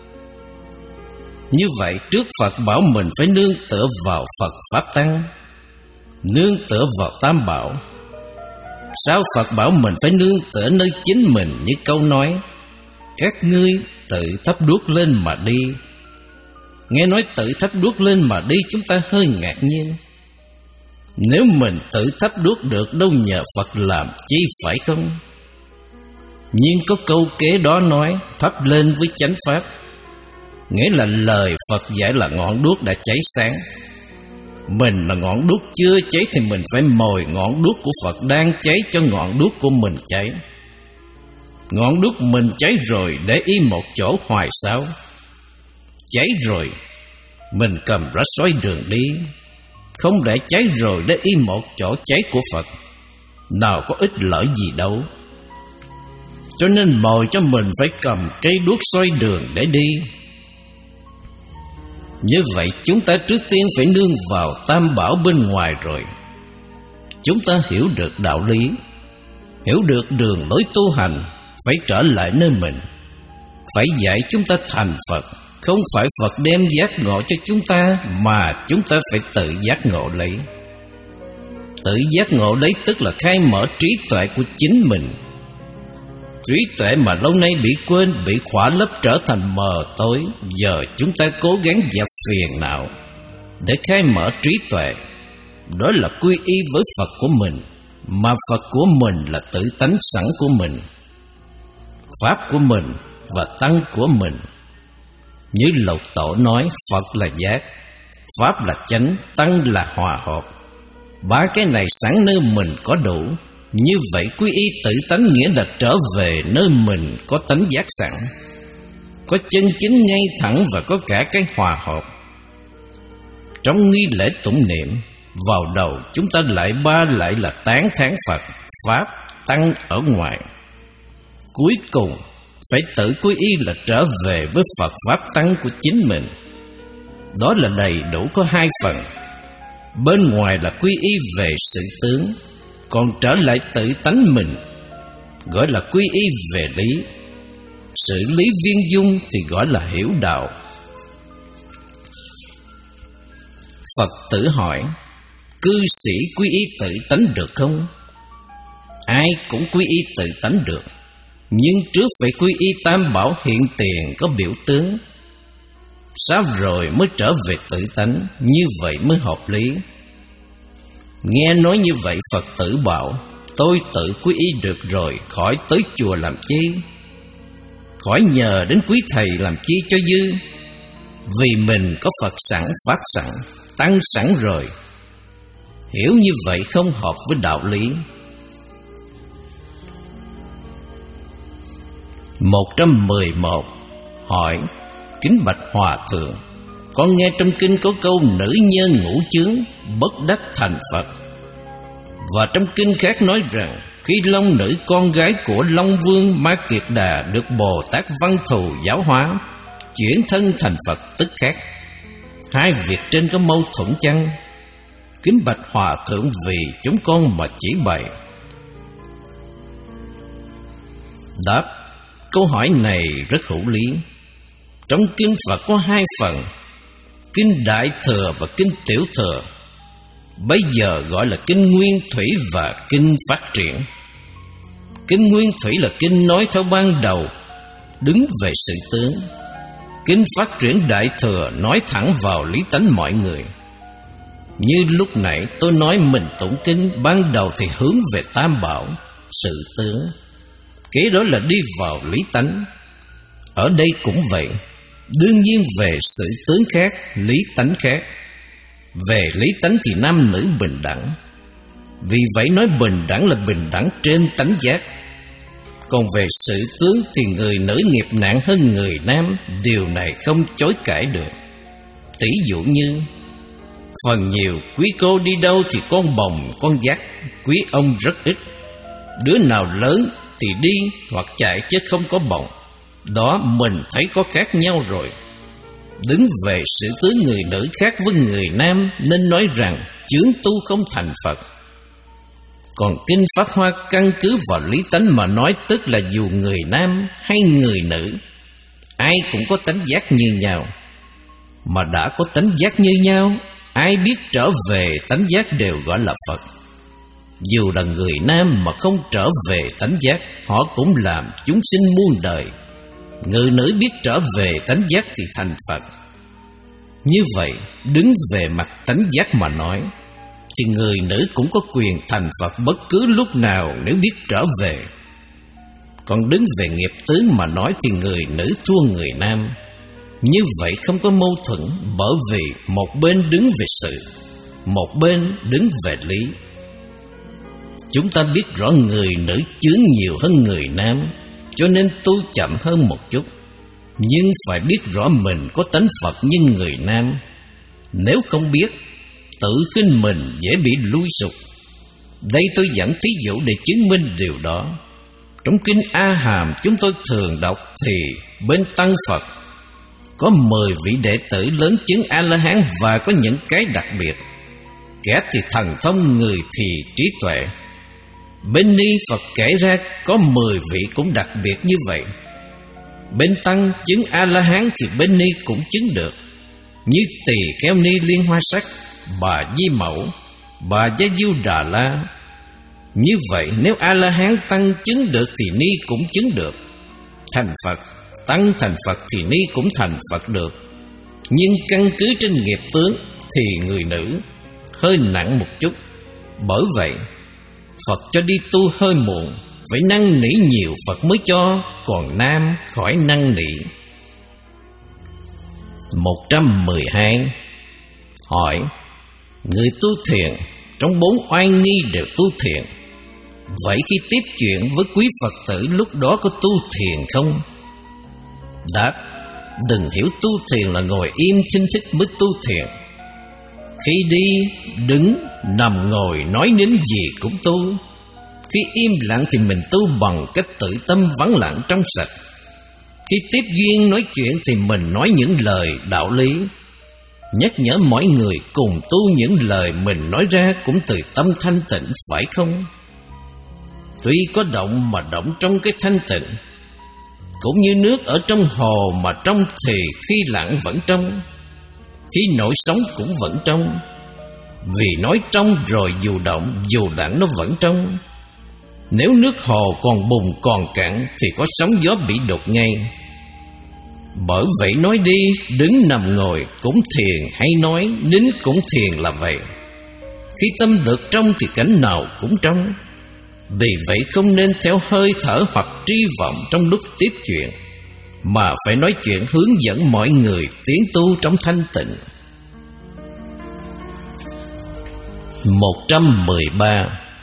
Như vậy trước Phật bảo mình phải nương tựa vào Phật Pháp Tăng, nương tựa vào Tam Bảo. Sao Phật bảo mình phải nương tựa nơi chính mình, như câu nói: các ngươi tự thắp đuốc lên mà đi. Nghe nói tự thắp đuốc lên mà đi, chúng ta hơi ngạc nhiên. Nếu mình tự thắp đuốc được, đâu nhờ Phật làm chi, phải không? Nhưng có câu kế đó nói: thắp lên với chánh pháp, nghĩa là lời Phật dạy là ngọn đuốc đã cháy sáng. Mình là ngọn đuốc chưa cháy thì mình phải mồi ngọn đuốc của Phật đang cháy cho ngọn đuốc của mình cháy. Ngọn đuốc mình cháy rồi để y một chỗ hoài sao? Cháy rồi mình cầm ra soi đường đi, không để cháy rồi để y một chỗ cháy của Phật, nào có ích lợi gì đâu. Cho nên mồi cho mình phải cầm cây đuốc soi đường để đi. Như vậy chúng ta trước tiên phải nương vào Tam Bảo bên ngoài rồi. Chúng ta hiểu được đạo lý, hiểu được đường lối tu hành, phải trở lại nơi mình, phải dạy chúng ta thành Phật. Không phải Phật đem giác ngộ cho chúng ta, mà chúng ta phải tự giác ngộ lấy. Tự giác ngộ đấy tức là khai mở trí tuệ của chính mình. Trí tuệ mà lâu nay bị quên, bị khỏa lấp trở thành mờ tối. Giờ chúng ta cố gắng dẹp phiền não để khai mở trí tuệ. Đó là quy y với Phật của mình, mà Phật của mình là tự tánh sẵn của mình, Pháp của mình và Tăng của mình. Như Lục Tổ nói, Phật là giác, Pháp là chánh, Tăng là hòa hợp. Ba cái này sẵn nơi mình có đủ. Như vậy quy y tự tánh nghĩa là trở về nơi mình có tánh giác sẵn, có chân chính ngay thẳng và có cả cái hòa hợp. Trong nghi lễ tụng niệm, vào đầu chúng ta lại ba lại là tán thán Phật, Pháp, Tăng ở ngoài. Cuối cùng phải tự quy y là trở về với Phật, Pháp, Tăng của chính mình. Đó là đầy đủ có hai phần. Bên ngoài là quy y về sự tướng, còn trở lại tự tánh mình gọi là quy y về lý. Sự lý viên dung thì gọi là hiểu đạo. Phật tử hỏi, cư sĩ quy y tự tánh được không? Ai cũng quy y tự tánh được, nhưng trước phải quy y tam bảo hiện tiền có biểu tướng, sau rồi mới trở về tự tánh. Như vậy mới hợp lý. Nghe nói như vậy, Phật tử bảo, tôi tự quy y được rồi, khỏi tới chùa làm chi, khỏi nhờ đến quý thầy làm chi cho dư. Vì mình có Phật sẵn, Pháp sẵn, Tăng sẵn rồi. Hiểu như vậy không hợp với đạo lý. Một trăm mười một. Hỏi, kính bạch Hòa Thượng, con nghe trong kinh có câu nữ nhân ngũ chướng, bất đắc thành Phật. Và trong kinh khác nói rằng, khi Long nữ con gái của Long Vương Ma Kiệt Đà được Bồ Tát Văn Thù giáo hóa, chuyển thân thành Phật tức khác. Hai việc trên có mâu thuẫn chăng? Kính bạch Hòa Thượng, vì chúng con mà chỉ bày. Đáp, câu hỏi này rất hữu lý. Trong kinh Phật có hai phần, kinh Đại Thừa và kinh Tiểu Thừa. Bây giờ gọi là kinh Nguyên Thủy và kinh Phát Triển. Kinh Nguyên Thủy là kinh nói theo ban đầu, đứng về sự tướng. Kinh Phát Triển Đại Thừa nói thẳng vào lý tánh mọi người. Như lúc nãy tôi nói mình tụng kinh, ban đầu thì hướng về tam bảo, sự tướng, kế đó là đi vào lý tánh. Ở đây cũng vậy. Đương nhiên về sự tướng khác, lý tánh khác. Về lý tánh thì nam nữ bình đẳng. Vì vậy nói bình đẳng là bình đẳng trên tánh giác. Còn về sự tướng thì người nữ nghiệp nạn hơn người nam. Điều này không chối cãi được. Tỷ dụ như, phần nhiều quý cô đi đâu thì con bồng con dắt, quý ông rất ít. Đứa nào lớn thì đi hoặc chạy chứ không có bồng. Đó mình thấy có khác nhau rồi. Đứng về sự tướng người nữ khác với người nam, nên nói rằng chướng tu không thành Phật. Còn kinh Pháp Hoa căn cứ vào lý tánh mà nói, tức là dù người nam hay người nữ, ai cũng có tánh giác như nhau. Mà đã có tánh giác như nhau, ai biết trở về tánh giác đều gọi là Phật. Dù là người nam mà không trở về tánh giác, họ cũng làm chúng sinh muôn đời. Người nữ biết trở về tánh giác thì thành Phật. Như vậy, đứng về mặt tánh giác mà nói, thì người nữ cũng có quyền thành Phật bất cứ lúc nào nếu biết trở về. Còn đứng về nghiệp tướng mà nói thì người nữ thua người nam. Như vậy không có mâu thuẫn, bởi vì một bên đứng về sự, một bên đứng về lý. Chúng ta biết rõ người nữ chướng nhiều hơn người nam, cho nên tu chậm hơn một chút. Nhưng phải biết rõ mình có tánh Phật như người nam. Nếu không biết, tự khinh mình dễ bị lui sụp. Đây tôi dẫn thí dụ để chứng minh điều đó. Trong kinh A Hàm chúng tôi thường đọc thì bên Tăng Phật có mười vị đệ tử lớn chứng A-la-hán và có những cái đặc biệt. Kẻ thì thần thông, người thì trí tuệ. Bên Ni Phật kể ra có mười vị cũng đặc biệt như vậy. Bên Tăng chứng A-la-hán thì bên Ni cũng chứng được, như Tỳ Kheo Ni Liên Hoa Sắc, Bà Di Mẫu, Bà Gia Diêu Đà La. Như vậy nếu A-la-hán tăng chứng được thì ni cũng chứng được. Thành Phật, tăng thành Phật thì ni cũng thành Phật được. Nhưng căn cứ trên nghiệp tướng thì người nữ hơi nặng một chút. Bởi vậy Phật cho đi tu hơi muộn, phải năn nỉ nhiều Phật mới cho, còn nam khỏi năn nỉ. Một trăm mười hai. Hỏi: người tu thiền trong bốn oai nghi đều tu thiền, vậy khi tiếp chuyện với quý Phật tử lúc đó có tu thiền không? Đáp: đừng hiểu tu thiền là ngồi im thinh thích mới tu thiền. Khi đi, đứng, nằm, ngồi, nói nín gì cũng tu. Khi im lặng thì mình tu bằng cách tự tâm vắng lặng trong sạch. Khi tiếp duyên nói chuyện thì mình nói những lời đạo lý, nhắc nhở mọi người cùng tu những lời mình nói ra cũng từ tâm thanh tịnh, phải không? Tuy có động mà động trong cái thanh tịnh, cũng như nước ở trong hồ mà trong thì khi lặng vẫn trong, khi nổi sóng cũng vẫn trong. Vì nói trong rồi dù động dù lặng nó vẫn trong. Nếu nước hồ còn bùn còn cạn thì có sóng gió bị đột ngay. Bởi vậy nói đi, đứng, nằm, ngồi cũng thiền, hay nói nín cũng thiền là vậy. Khi tâm được trong thì cảnh nào cũng trong. Vì vậy không nên theo hơi thở hoặc tri vọng trong lúc tiếp chuyện, mà phải nói chuyện hướng dẫn mọi người tiến tu trong thanh tịnh. Một trăm mười ba.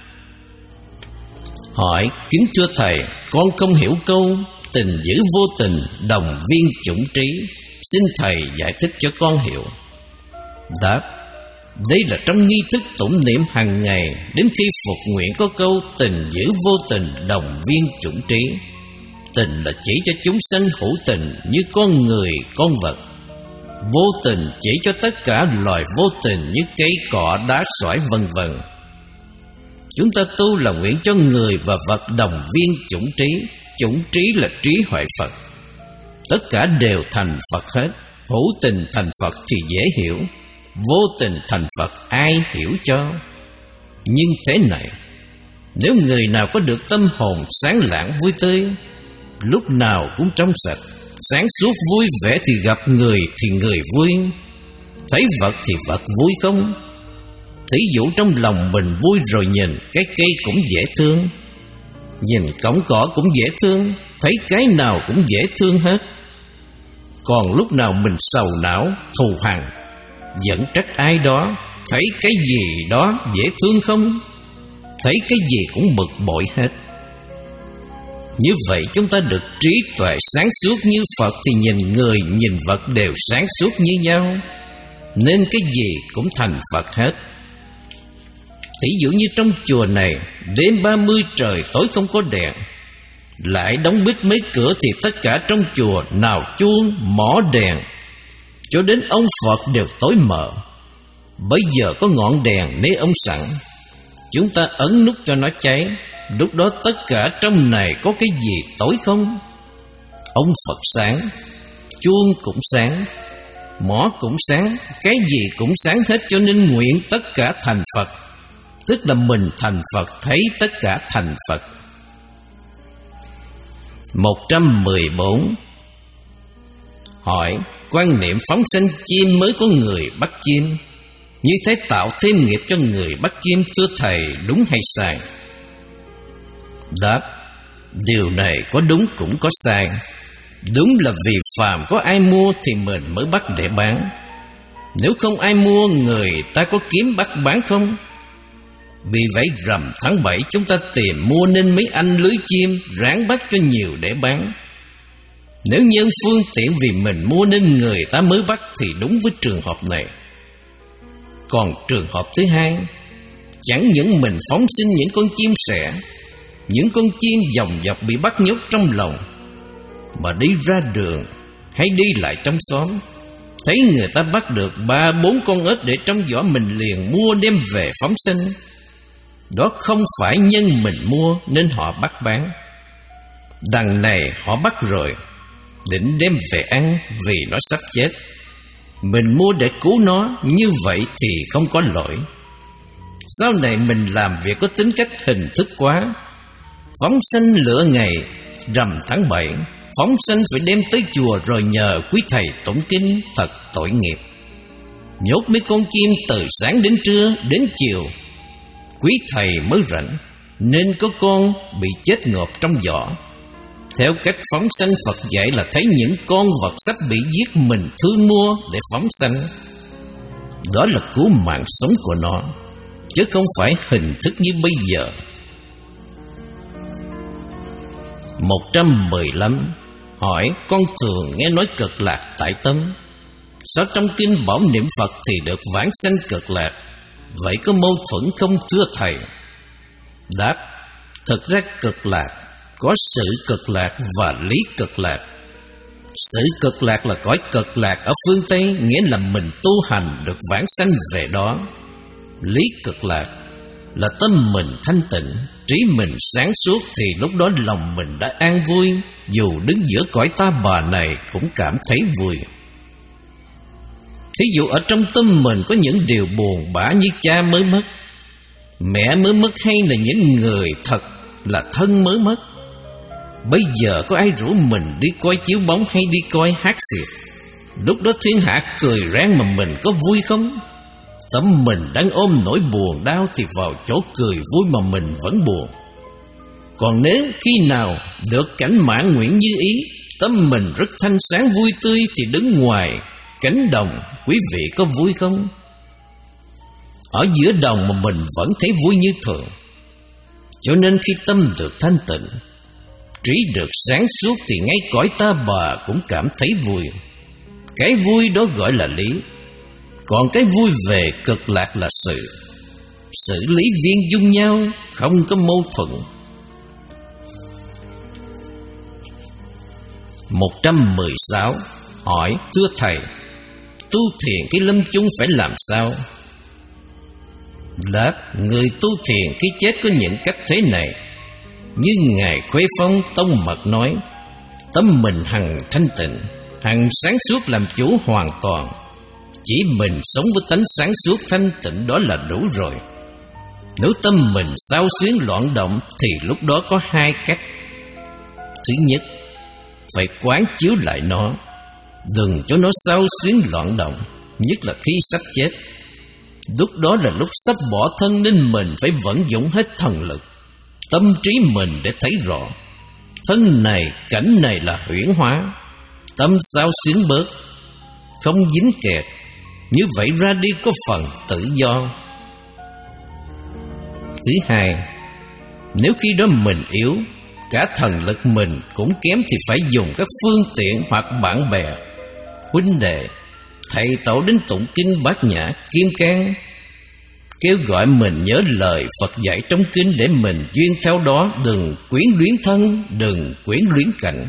Hỏi: kính thưa Thầy, con không hiểu câu tình giữ vô tình, đồng viên chủng trí, xin Thầy giải thích cho con hiểu. Đáp: đây là trong nghi thức tụng niệm hàng ngày, đến khi phục nguyện có câu tình giữ vô tình, đồng viên chủng trí. Tình là chỉ cho chúng sanh hữu tình như con người, con vật. Vô tình chỉ cho tất cả loài vô tình như cây cọ, đá sỏi vân vân. Chúng ta tu là nguyện cho người và vật đồng viên chủng trí. Chủng trí là trí huệ Phật. Tất cả đều thành Phật hết. Hữu tình thành Phật thì dễ hiểu, vô tình thành Phật ai hiểu cho. Nhưng thế này, nếu người nào có được tâm hồn sáng lạng vui tươi, lúc nào cũng trong sạch, sáng suốt vui vẻ, thì gặp người thì người vui, thấy vật thì vật vui không? Thí dụ trong lòng mình vui rồi nhìn cái cây cũng dễ thương, nhìn cọng cỏ cũng dễ thương, thấy cái nào cũng dễ thương hết. Còn lúc nào mình sầu não, thù hằn, giận trách ai đó, thấy cái gì đó dễ thương không? Thấy cái gì cũng bực bội hết. Như vậy chúng ta được trí tuệ sáng suốt như Phật, thì nhìn người nhìn vật đều sáng suốt như nhau, nên cái gì cũng thành Phật hết. Thí dụ như trong chùa này, đêm ba mươi trời tối không có đèn, lại đóng bít mấy cửa, thì tất cả trong chùa nào chuông, mỏ đèn cho đến ông Phật đều tối mờ. Bây giờ có ngọn đèn nế ông sẵn, chúng ta ấn nút cho nó cháy, lúc đó tất cả trong này có cái gì tối không? Ông Phật sáng, chuông cũng sáng, mỏ cũng sáng, cái gì cũng sáng hết. Cho nên nguyện tất cả thành Phật, tức là mình thành Phật, thấy tất cả thành Phật. Một trăm mười bốn. Hỏi: quan niệm phóng sanh chim mới có người bắt chim, như thế tạo thêm nghiệp cho người bắt chim, thưa Thầy đúng hay sai? Đáp: điều này có đúng cũng có sai. Đúng là vì phàm có ai mua thì mình mới bắt để bán. Nếu không ai mua, người ta có kiếm bắt bán không? Vì vậy rằm tháng bảy chúng ta tìm mua nên mấy anh lưới chim, ráng bắt cho nhiều để bán. Nếu nhân phương tiện vì mình mua nên người ta mới bắt thì đúng với trường hợp này. Còn trường hợp thứ hai, chẳng những mình phóng sinh những con chim sẻ, những con chim dòng dọc bị bắt nhốt trong lòng, mà đi ra đường hay đi lại trong xóm, thấy người ta bắt được ba bốn con ếch để trong giỏ, mình liền mua đem về phóng sinh. Đó không phải nhân mình mua nên họ bắt bán. Đằng này họ bắt rồi, định đem về ăn vì nó sắp chết, mình mua để cứu nó, như vậy thì không có lỗi. Sau này mình làm việc có tính cách hình thức quá. Phóng sanh lửa ngày rằm tháng bảy, phóng sanh phải đem tới chùa rồi nhờ quý thầy tụng kinh, thật tội nghiệp. Nhốt mấy con chim từ sáng đến trưa, đến chiều quý thầy mới rảnh, nên có con bị chết ngộp trong giỏ. Theo cách phóng sanh Phật dạy là thấy những con vật sắp bị giết mình thương mua để phóng sanh. Đó là cứu mạng sống của nó, chứ không phải hình thức như bây giờ. Một trăm mười lăm. Hỏi: con thường nghe nói cực lạc tại tâm, sao trong kinh bảo niệm Phật thì được vãng sanh cực lạc? Vậy có mâu thuẫn không thưa thầy? Đáp: thực ra cực lạc có sự cực lạc và lý cực lạc. Sự cực lạc là cõi cực lạc ở phương Tây, nghĩa là mình tu hành được vãng sanh về đó. Lý cực lạc là tâm mình thanh tịnh, trí mình sáng suốt, thì lúc đó lòng mình đã an vui, dù đứng giữa cõi ta bà này cũng cảm thấy vui. Thí dụ ở trong tâm mình có những điều buồn bã như cha mới mất, mẹ mới mất, hay là những người thật là thân mới mất. Bây giờ có ai rủ mình đi coi chiếu bóng hay đi coi hát xiếc, lúc đó thiên hạ cười ráng mà mình có vui không? Tâm mình đang ôm nỗi buồn đau thì vào chỗ cười vui mà mình vẫn buồn. Còn nếu khi nào được cảnh mãn nguyện như ý, tâm mình rất thanh sáng vui tươi, thì đứng ngoài cánh đồng quý vị có vui không? Ở giữa đồng mà mình vẫn thấy vui như thường. Cho nên khi tâm được thanh tịnh, trí được sáng suốt, thì ngay cõi ta bà cũng cảm thấy vui. Cái vui đó gọi là lý. Còn cái vui về cực lạc là sự. Sự lý viên dung nhau, không có mâu thuẫn. Một trăm mười sáu. Hỏi: thưa thầy, tu thiền cái lâm chung phải làm sao? Đáp: người tu thiền khi chết có những cách thế này. Như Ngài Khuê Phong Tông Mật nói: tâm mình hằng thanh tịnh, hằng sáng suốt làm chủ hoàn toàn. Chỉ mình sống với tánh sáng suốt thanh tịnh đó là đủ rồi. Nếu tâm mình xao xuyến loạn động thì lúc đó có hai cách. Thứ nhất, phải quán chiếu lại nó, đừng cho nó xao xuyến loạn động, nhất là khi sắp chết. Lúc đó là lúc sắp bỏ thân, nên mình phải vận dụng hết thần lực, tâm trí mình để thấy rõ thân này, cảnh này là huyễn hóa. Tâm xao xuyến bớt, không dính kẹt, như vậy ra đi có phần tự do. Thứ hai, nếu khi đó mình yếu, cả thần lực mình cũng kém, thì phải dùng các phương tiện hoặc bạn bè, huynh đệ, thầy tổ đến tụng kinh Bát Nhã, Kim Cang, kêu gọi mình nhớ lời Phật dạy trong kinh để mình duyên theo đó, đừng quyến luyến thân, đừng quyến luyến cảnh.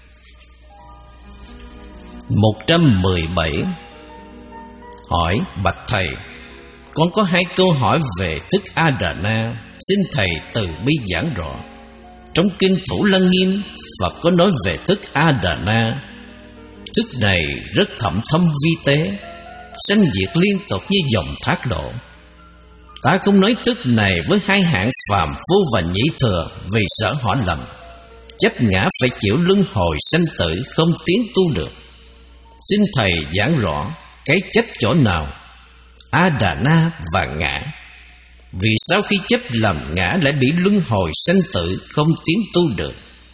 Một trăm mười bảy. Hỏi: bạch thầy, con có hai câu hỏi về thức A-đà-na, xin thầy từ bi giảng rõ. Trong kinh Thủ Lăng Nghiêm, Phật có nói về thức A-đà-na. Thức này rất thậm thâm vi tế, sanh diệt liên tục như dòng thác đổ. Ta không nói thức này với hai hạng phàm phu và nhị thừa, vì sợ họ lầm, chấp ngã phải chịu luân hồi sanh tử, không tiến tu được. Xin thầy giảng rõ cái chấp chỗ nào, A-đà-na và ngã. Vì sao khi chấp lầm ngã lại bị luân hồi sanh tử, không tiến tu được?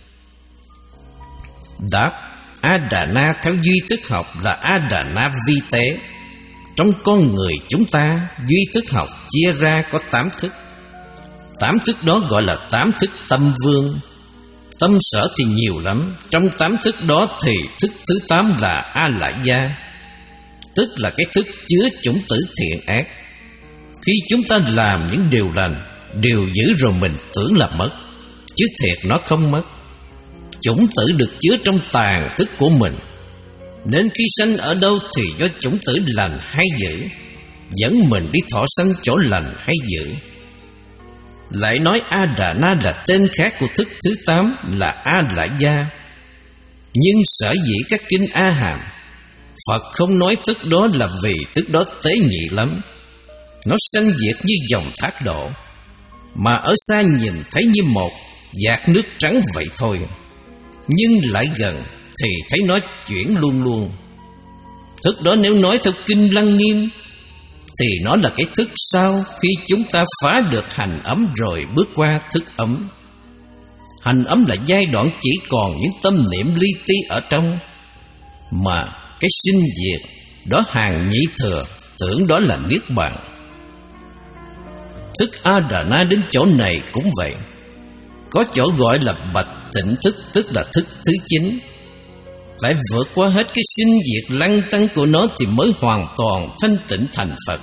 Đáp: A-đà-na theo duy thức học là A-đà-na vi tế. Trong con người chúng ta, duy thức học chia ra có tám thức. Tám thức đó gọi là tám thức tâm vương. Tâm sở thì nhiều lắm. Trong tám thức đó thì thức thứ tám là A-lại gia, tức là cái thức chứa chủng tử thiện ác. Khi chúng ta làm những điều lành, điều dữ rồi mình tưởng là mất, chứ thiệt nó không mất. Chủng tử được chứa trong tàn thức của mình, nên khi sanh ở đâu thì do chủng tử lành hay dữ, dẫn mình đi thọ sanh chỗ lành hay dữ. Lại nói A-đà-na là tên khác của thức thứ tám là A-lại gia. Nhưng sở dĩ các kinh A Hàm Phật không nói thức đó là vì thức đó tế nhị lắm. Nó sanh diệt như dòng thác đổ, mà ở xa nhìn thấy như một dạt nước trắng vậy thôi, nhưng lại gần thì thấy nó chuyển luôn luôn. Thức đó nếu nói theo Kinh Lăng Nghiêm thì nó là cái thức sau khi chúng ta phá được hành ấm rồi bước qua thức ấm. Hành ấm là giai đoạn chỉ còn những tâm niệm li ti ở trong, mà cái sinh diệt đó hàng nhị thừa tưởng đó là niết bàn. Thức A-đà-na đến chỗ này cũng vậy. Có chỗ gọi là bạch tịnh thức, tức là thức thứ chín. Phải vượt qua hết cái sinh diệt lăng tăng của nó thì mới hoàn toàn thanh tịnh thành Phật.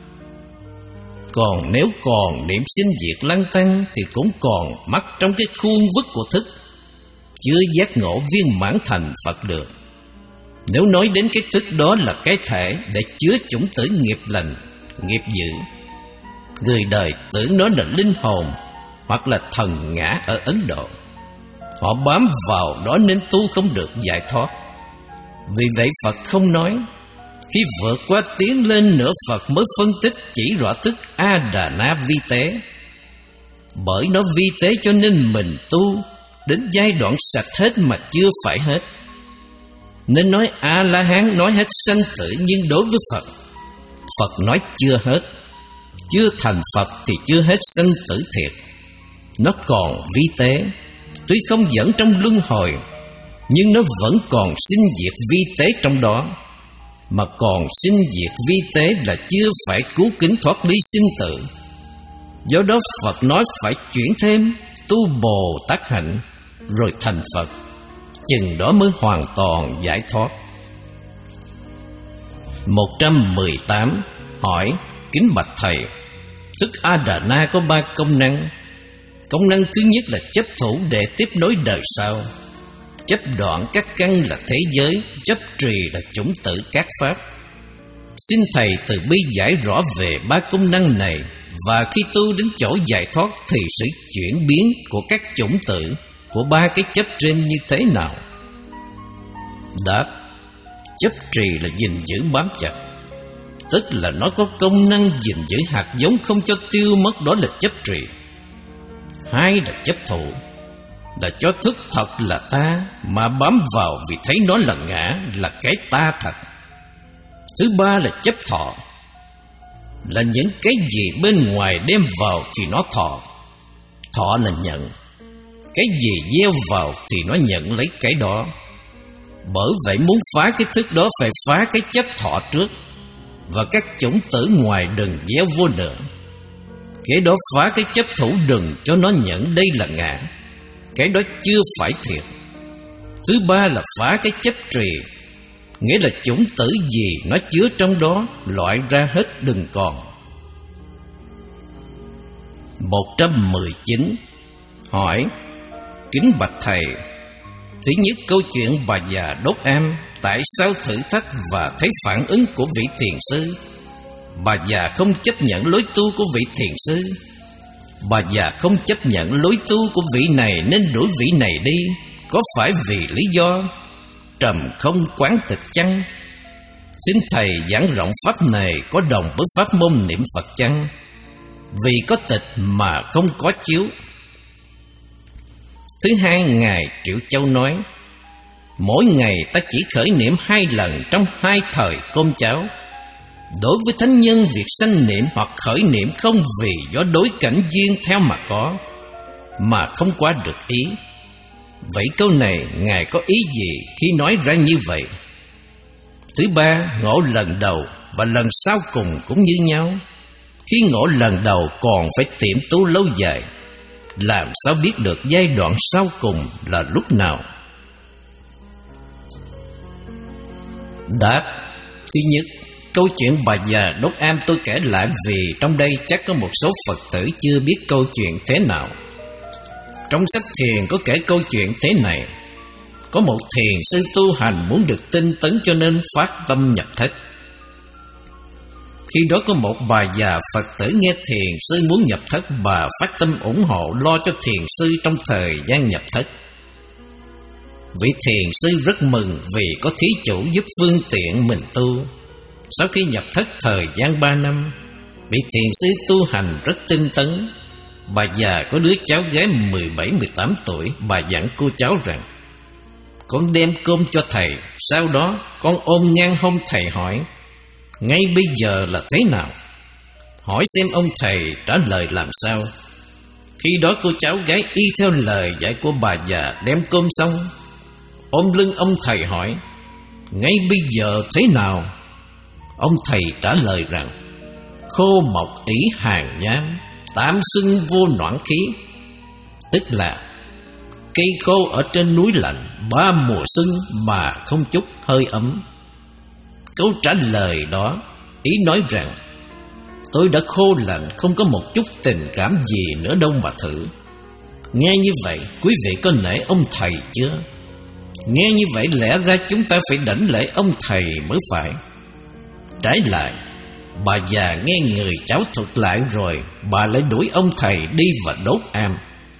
Còn nếu còn niệm sinh diệt lăng tăng thì cũng còn mắc trong cái khuôn vức của thức, chưa giác ngộ viên mãn thành Phật được. Nếu nói đến cái thức đó là cái thể để chứa chủng tử nghiệp lành, nghiệp dữ, người đời tưởng nó là linh hồn hoặc là thần ngã ở Ấn Độ. Họ bám vào đó nên tu không được giải thoát. Vì vậy Phật không nói. Khi vượt qua tiến lên nữa, Phật mới phân tích chỉ rõ thức A-đà-na vi tế. Bởi nó vi tế cho nên mình tu đến giai đoạn sạch hết mà chưa phải hết. Nên nói A-la-hán nói hết sanh tử, nhưng đối với Phật, Phật nói chưa hết. Chưa thành Phật thì chưa hết sanh tử thiệt. Nó còn vi tế. Tuy không dẫn trong luân hồi, nhưng nó vẫn còn sinh diệt vi tế trong đó. Mà còn sinh diệt vi tế là chưa phải cứu kính thoát ly sinh tử. Do đó Phật nói phải chuyển thêm, tu Bồ Tát hạnh, rồi thành Phật. Chừng đó mới hoàn toàn giải thoát. Một trăm mười tám. Hỏi: kính bạch Thầy, thức A-đà-na có ba công năng. Công năng thứ nhất là chấp thủ để tiếp nối đời sau. Chấp đoạn các căn là thế giới, chấp trì là chủng tử các pháp. Xin Thầy từ bi giải rõ về ba công năng này, và khi tu đến chỗ giải thoát thì sự chuyển biến của các chủng tử của ba cái chấp trên như thế nào? Đáp: chấp trì là gìn giữ bám chặt, tức là nó có công năng gìn giữ hạt giống không cho tiêu mất, đó là chấp trì. Hai là chấp thủ, là cho thức thật là ta mà bám vào vì thấy nó là ngã, là cái ta thật. Thứ ba là chấp thọ, là những cái gì bên ngoài đem vào thì nó thọ. Thọ là nhận, cái gì gieo vào thì nó nhận lấy cái đó. Bởi vậy muốn phá cái thức đó phải phá cái chấp thọ trước, và các chủng tử ngoài đừng gieo vô nữa. Cái đó phá cái chấp thủ đừng cho nó nhận đây là ngã, cái đó chưa phải thiệt. Thứ ba là phá cái chấp trì, nghĩa là chủng tử gì nó chứa trong đó loại ra hết đừng còn. Một trăm mười chín. Hỏi: kính bạch Thầy, thứ nhất câu chuyện bà già đốt am, tại sao thử thách và thấy phản ứng của vị thiền sư? Bà già không chấp nhận lối tu của vị thiền sư. Bà già không chấp nhận lối tu của vị này nên đuổi vị này đi. Có phải vì lý do trầm không quán tịch chăng? Xin Thầy giảng rộng pháp này có đồng với pháp môn niệm Phật chăng? Vì có tịch mà không có chiếu. Thứ hai, Ngài Triệu Châu nói: mỗi ngày ta chỉ khởi niệm hai lần trong hai thời cơm cháo. Đối với thánh nhân, việc sanh niệm hoặc khởi niệm không vì do đối cảnh duyên theo mà có, mà không qua được ý. Vậy câu này Ngài có ý gì khi nói ra như vậy? Thứ ba, ngộ lần đầu và lần sau cùng cũng như nhau. Khi ngộ lần đầu còn phải tiệm tu lâu dài, làm sao biết được giai đoạn sau cùng là lúc nào? Đáp: thứ nhất, câu chuyện bà già đốt am tôi kể lại vì trong đây chắc có một số Phật tử chưa biết câu chuyện thế nào. Trong sách thiền có kể câu chuyện thế này: có một thiền sư tu hành muốn được tinh tấn cho nên phát tâm nhập thất. Khi đó có một bà già Phật tử nghe thiền sư muốn nhập thất, bà phát tâm ủng hộ lo cho thiền sư trong thời gian nhập thất. Vị thiền sư rất mừng vì có thí chủ giúp phương tiện mình tu. Sau khi nhập thất thời gian ba năm, vị thiền sư tu hành rất tinh tấn. Bà già có đứa cháu gái mười bảy mười tám tuổi. Bà dặn cô cháu rằng: con đem cơm cho thầy. Sau đó con ôm ngang hông thầy hỏi: ngay bây giờ là thế nào? Hỏi xem ông thầy trả lời làm sao. Khi đó cô cháu gái y theo lời dạy của bà già, đem cơm xong, ôm lưng ông thầy hỏi: ngay bây giờ thế nào? Ông thầy trả lời rằng: khô mọc ỷ hàng nhám, tám xuân vô noãn khí. Tức là cây khô ở trên núi lạnh, ba mùa xuân mà không chút hơi ấm. Câu trả lời đó ý nói rằng: tôi đã khô lạnh, không có một chút tình cảm gì nữa đâu mà thử. Nghe như vậy, quý vị có nể ông thầy chưa? Nghe như vậy lẽ ra chúng ta phải đảnh lễ ông thầy mới phải. Trái lại, bà già nghe người cháu thuật lại rồi, bà lại đuổi ông thầy đi và đốt am.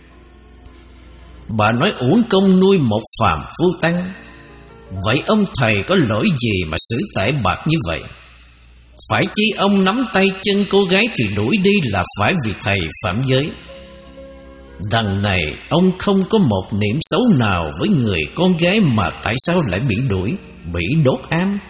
Bà nói uổng công nuôi một phàm phu tăng. Vậy ông thầy có lỗi gì mà xử tệ bạc như vậy? Phải chi ông nắm tay chân cô gái thì đuổi đi là phải vì thầy phạm giới. Đằng này ông không có một niệm xấu nào với người con gái, mà tại sao lại bị đuổi, bị đốt am?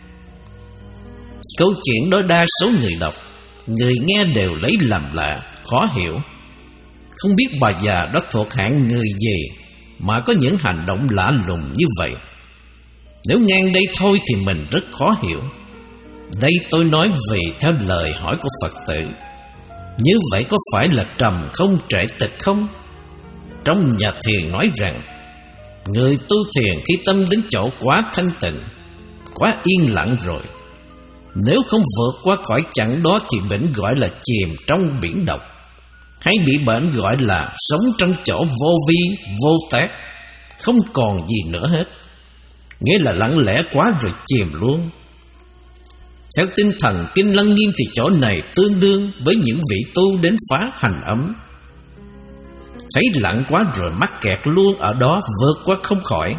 Câu chuyện đó đa số người đọc, người nghe đều lấy làm lạ, khó hiểu. Không biết bà già đó thuộc hạng người gì mà có những hành động lạ lùng như vậy. Nếu ngang đây thôi thì mình rất khó hiểu. Đây tôi nói vì theo lời hỏi của Phật tử. Như vậy có phải là trầm không trệ tịch không? Trong nhà thiền nói rằng, người tu thiền khi tâm đến chỗ quá thanh tịnh, quá yên lặng rồi, nếu không vượt qua khỏi chặng đó thì bệnh gọi là chìm trong biển độc, hay bị bệnh gọi là sống trong chỗ vô vi, vô tác, không còn gì nữa hết. Nghĩa là lặng lẽ quá rồi chìm luôn. Theo tinh thần Kinh Lăng Nghiêm thì chỗ này tương đương với những vị tu đến phá hành ấm. Thấy lặng quá rồi mắc kẹt luôn ở đó, vượt qua không khỏi.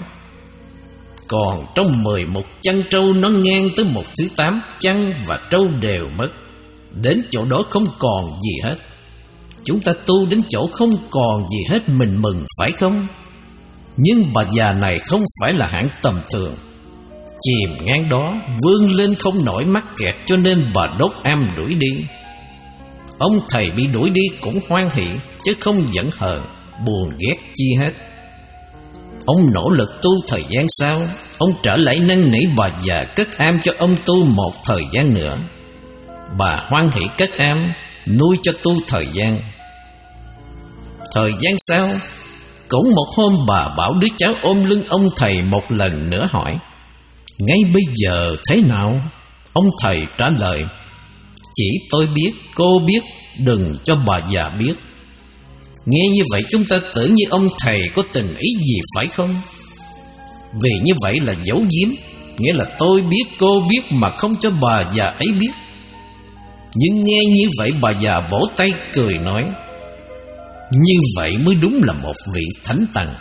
Còn trong mười một chăn trâu nó ngang tới một thứ tám chăn và trâu đều mất. Đến chỗ đó không còn gì hết. Chúng ta tu đến chỗ không còn gì hết mình mừng phải không? Nhưng bà già này không phải là hạng tầm thường. Chìm ngang đó, vươn lên không nổi mắc kẹt, cho nên bà đốt am đuổi đi. Ông thầy bị đuổi đi cũng hoan hỷ, chứ không giận hờn, buồn ghét chi hết. Ông nỗ lực tu thời gian sau, ông trở lại năn nỉ bà già cất am cho ông tu một thời gian nữa. Bà hoan hỷ cất am, nuôi cho tu thời gian. Thời gian sau, cũng một hôm bà bảo đứa cháu ôm lưng ông thầy một lần nữa hỏi: ngay bây giờ thế nào? Ông thầy trả lời: chỉ tôi biết, cô biết, đừng cho bà già biết. Nghe như vậy chúng ta tưởng như ông thầy có tình ý gì phải không? Vì như vậy là giấu giếm, nghĩa là tôi biết, cô biết mà không cho bà già ấy biết. Nhưng nghe như vậy bà già vỗ tay cười nói: như vậy mới đúng là một vị thánh tăng.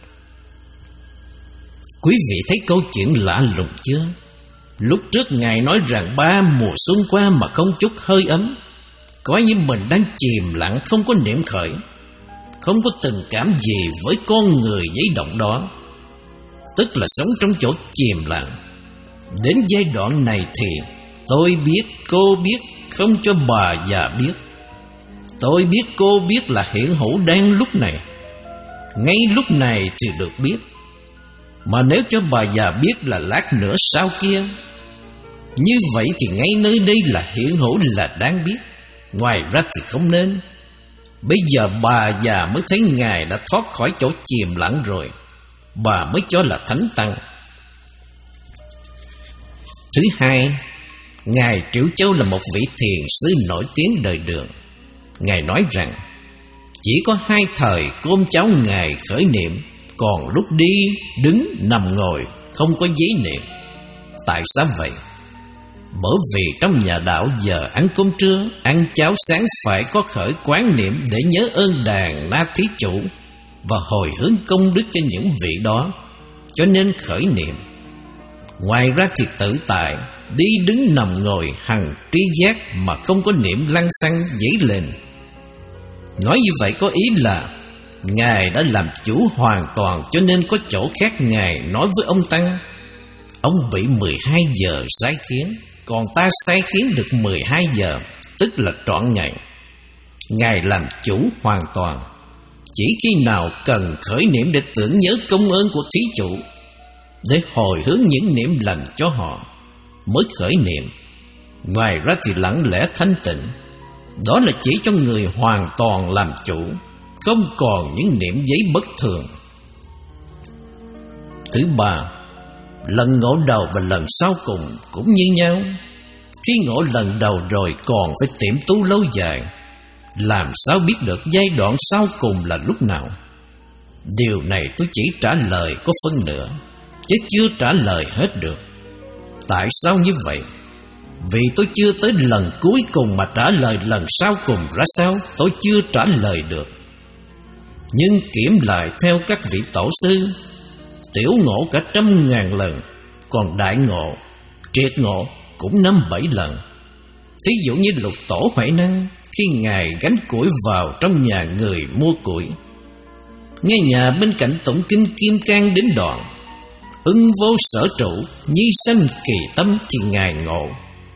Quý vị thấy câu chuyện lạ lùng chưa? Lúc trước Ngài nói rằng ba mùa xuân qua mà không chút hơi ấm, coi như mình đang chìm lặng, không có niệm khởi, không có tình cảm gì với con người giấy động đó, tức là sống trong chỗ chìm lặng. Đến giai đoạn này thì tôi biết, cô biết, không cho bà già biết. Tôi biết, cô biết là hiện hữu đang lúc này, ngay lúc này thì được biết. Mà nếu cho bà già biết là lát nữa sau kia, như vậy thì ngay nơi đây là hiện hữu là đáng biết, ngoài ra thì không nên. Bây giờ bà già mới thấy Ngài đã thoát khỏi chỗ chìm lặng rồi, bà mới cho là thánh tăng. Thứ hai, Ngài Triệu Châu là một vị thiền sư nổi tiếng đời Đường. Ngài nói rằng chỉ có hai thời con cháu Ngài khởi niệm, còn lúc đi, đứng, nằm ngồi không có giấy niệm. Tại sao vậy? Bởi vì trong nhà đạo giờ ăn cơm trưa, ăn cháo sáng phải có khởi quán niệm để nhớ ơn đàn na thí chủ và hồi hướng công đức cho những vị đó, cho nên khởi niệm. Ngoài ra thì tự tại, đi đứng nằm ngồi hằng tri giác mà không có niệm lăng xăng dấy lên. Nói như vậy có ý là Ngài đã làm chủ hoàn toàn, cho nên có chỗ khác Ngài nói với ông Tăng: ông bị mười hai giờ sai khiến, còn ta sai khiến được mười hai giờ, tức là trọn ngày. Ngài làm chủ hoàn toàn. Chỉ khi nào cần khởi niệm để tưởng nhớ công ơn của thí chủ, để hồi hướng những niệm lành cho họ, mới khởi niệm. Ngoài ra thì lặng lẽ thanh tịnh. Đó là chỉ cho người hoàn toàn làm chủ, không còn những niệm giấy bất thường. Thứ ba, lần ngộ đầu và lần sau cùng cũng như nhau. Khi ngộ lần đầu rồi còn phải tiệm tu lâu dài, làm sao biết được giai đoạn sau cùng là lúc nào? Điều này tôi chỉ trả lời có phân nửa, chứ chưa trả lời hết được. Tại sao như vậy? Vì tôi chưa tới lần cuối cùng mà trả lời lần sau cùng ra sao, tôi chưa trả lời được. Nhưng kiểm lại theo các vị tổ sư, tiểu ngộ cả trăm ngàn lần, còn đại ngộ, triệt ngộ cũng năm bảy lần. Thí dụ như Lục Tổ Huệ Năng, khi Ngài gánh củi vào trong nhà người mua củi, nghe nhà bên cạnh tụng kinh Kim Cang đến đoạn ưng vô sở trụ, nhi sanh kỳ tâm, thì Ngài ngộ.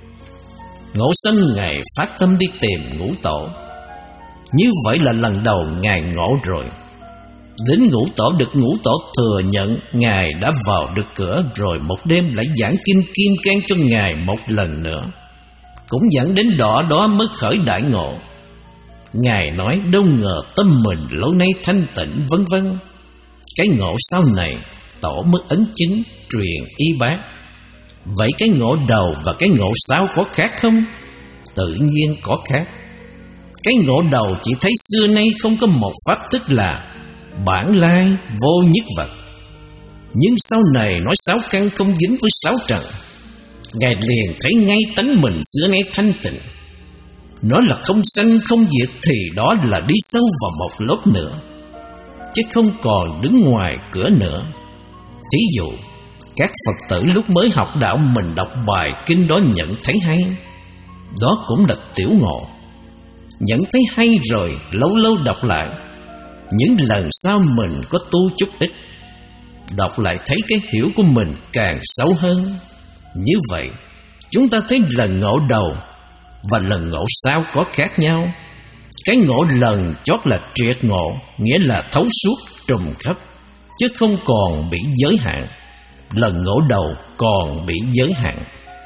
Ngộ xong Ngài phát tâm đi tìm Ngũ Tổ. Như vậy là lần đầu Ngài ngộ rồi. Đến Ngũ Tổ được Ngũ Tổ thừa nhận Ngài đã vào được cửa, rồi một đêm lại giảng kinh Kim Cang cho Ngài một lần nữa. Cũng dẫn đến đó đó mới khởi đại ngộ. Ngài nói đâu ngờ tâm mình lâu nay thanh tịnh, vân vân. Cái ngộ sau này Tổ mới ấn chứng truyền y bác. Vậy cái ngộ đầu và cái ngộ sau có khác không? Tự nhiên có khác. Cái ngộ đầu chỉ thấy xưa nay không có một pháp, tức là bản lai vô nhất vật. Nhưng sau này nói sáu căn không dính với sáu trần, Ngài liền thấy ngay tánh mình xưa nay thanh tịnh. Nó là không sanh không diệt, thì đó là đi sâu vào một lớp nữa, chứ không còn đứng ngoài cửa nữa. Thí dụ các Phật tử lúc mới học đạo mình đọc bài kinh đó nhận thấy hay, đó cũng là tiểu ngộ. Nhận thấy hay rồi lâu lâu đọc lại, những lần sau mình có tu chút ít, đọc lại thấy cái hiểu của mình càng sâu hơn. Như vậy chúng ta thấy lần ngộ đầu và lần ngộ sau có khác nhau. Cái ngộ lần chót là triệt ngộ, nghĩa là thấu suốt trùm khắp, chứ không còn bị giới hạn. Lần ngộ đầu còn bị giới hạn.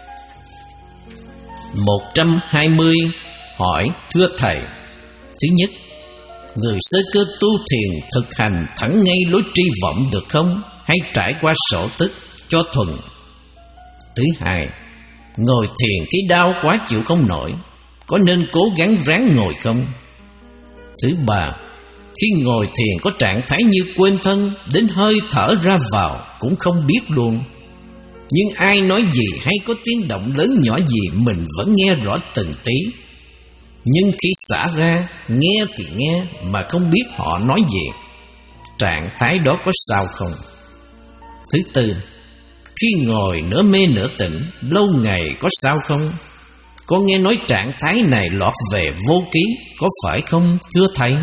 Một trăm hai mươi. Hỏi: thưa Thầy, thứ nhất, người sơ cơ tu thiền thực hành thẳng ngay lối tri vọng được không, hay trải qua sổ tức cho thuần? Thứ hai, ngồi thiền cái đau quá chịu không nổi, có nên cố gắng ráng ngồi không? Thứ ba, khi ngồi thiền có trạng thái như quên thân, đến hơi thở ra vào cũng không biết luôn. Nhưng ai nói gì hay có tiếng động lớn nhỏ gì mình vẫn nghe rõ từng tí. Nhưng khi xả ra, nghe thì nghe mà không biết họ nói gì. Trạng thái đó có sao không? Thứ tư, khi ngồi nửa mê nửa tỉnh lâu ngày có sao không? Có nghe nói trạng thái này lọt về vô ký, có phải không thưa Thầy?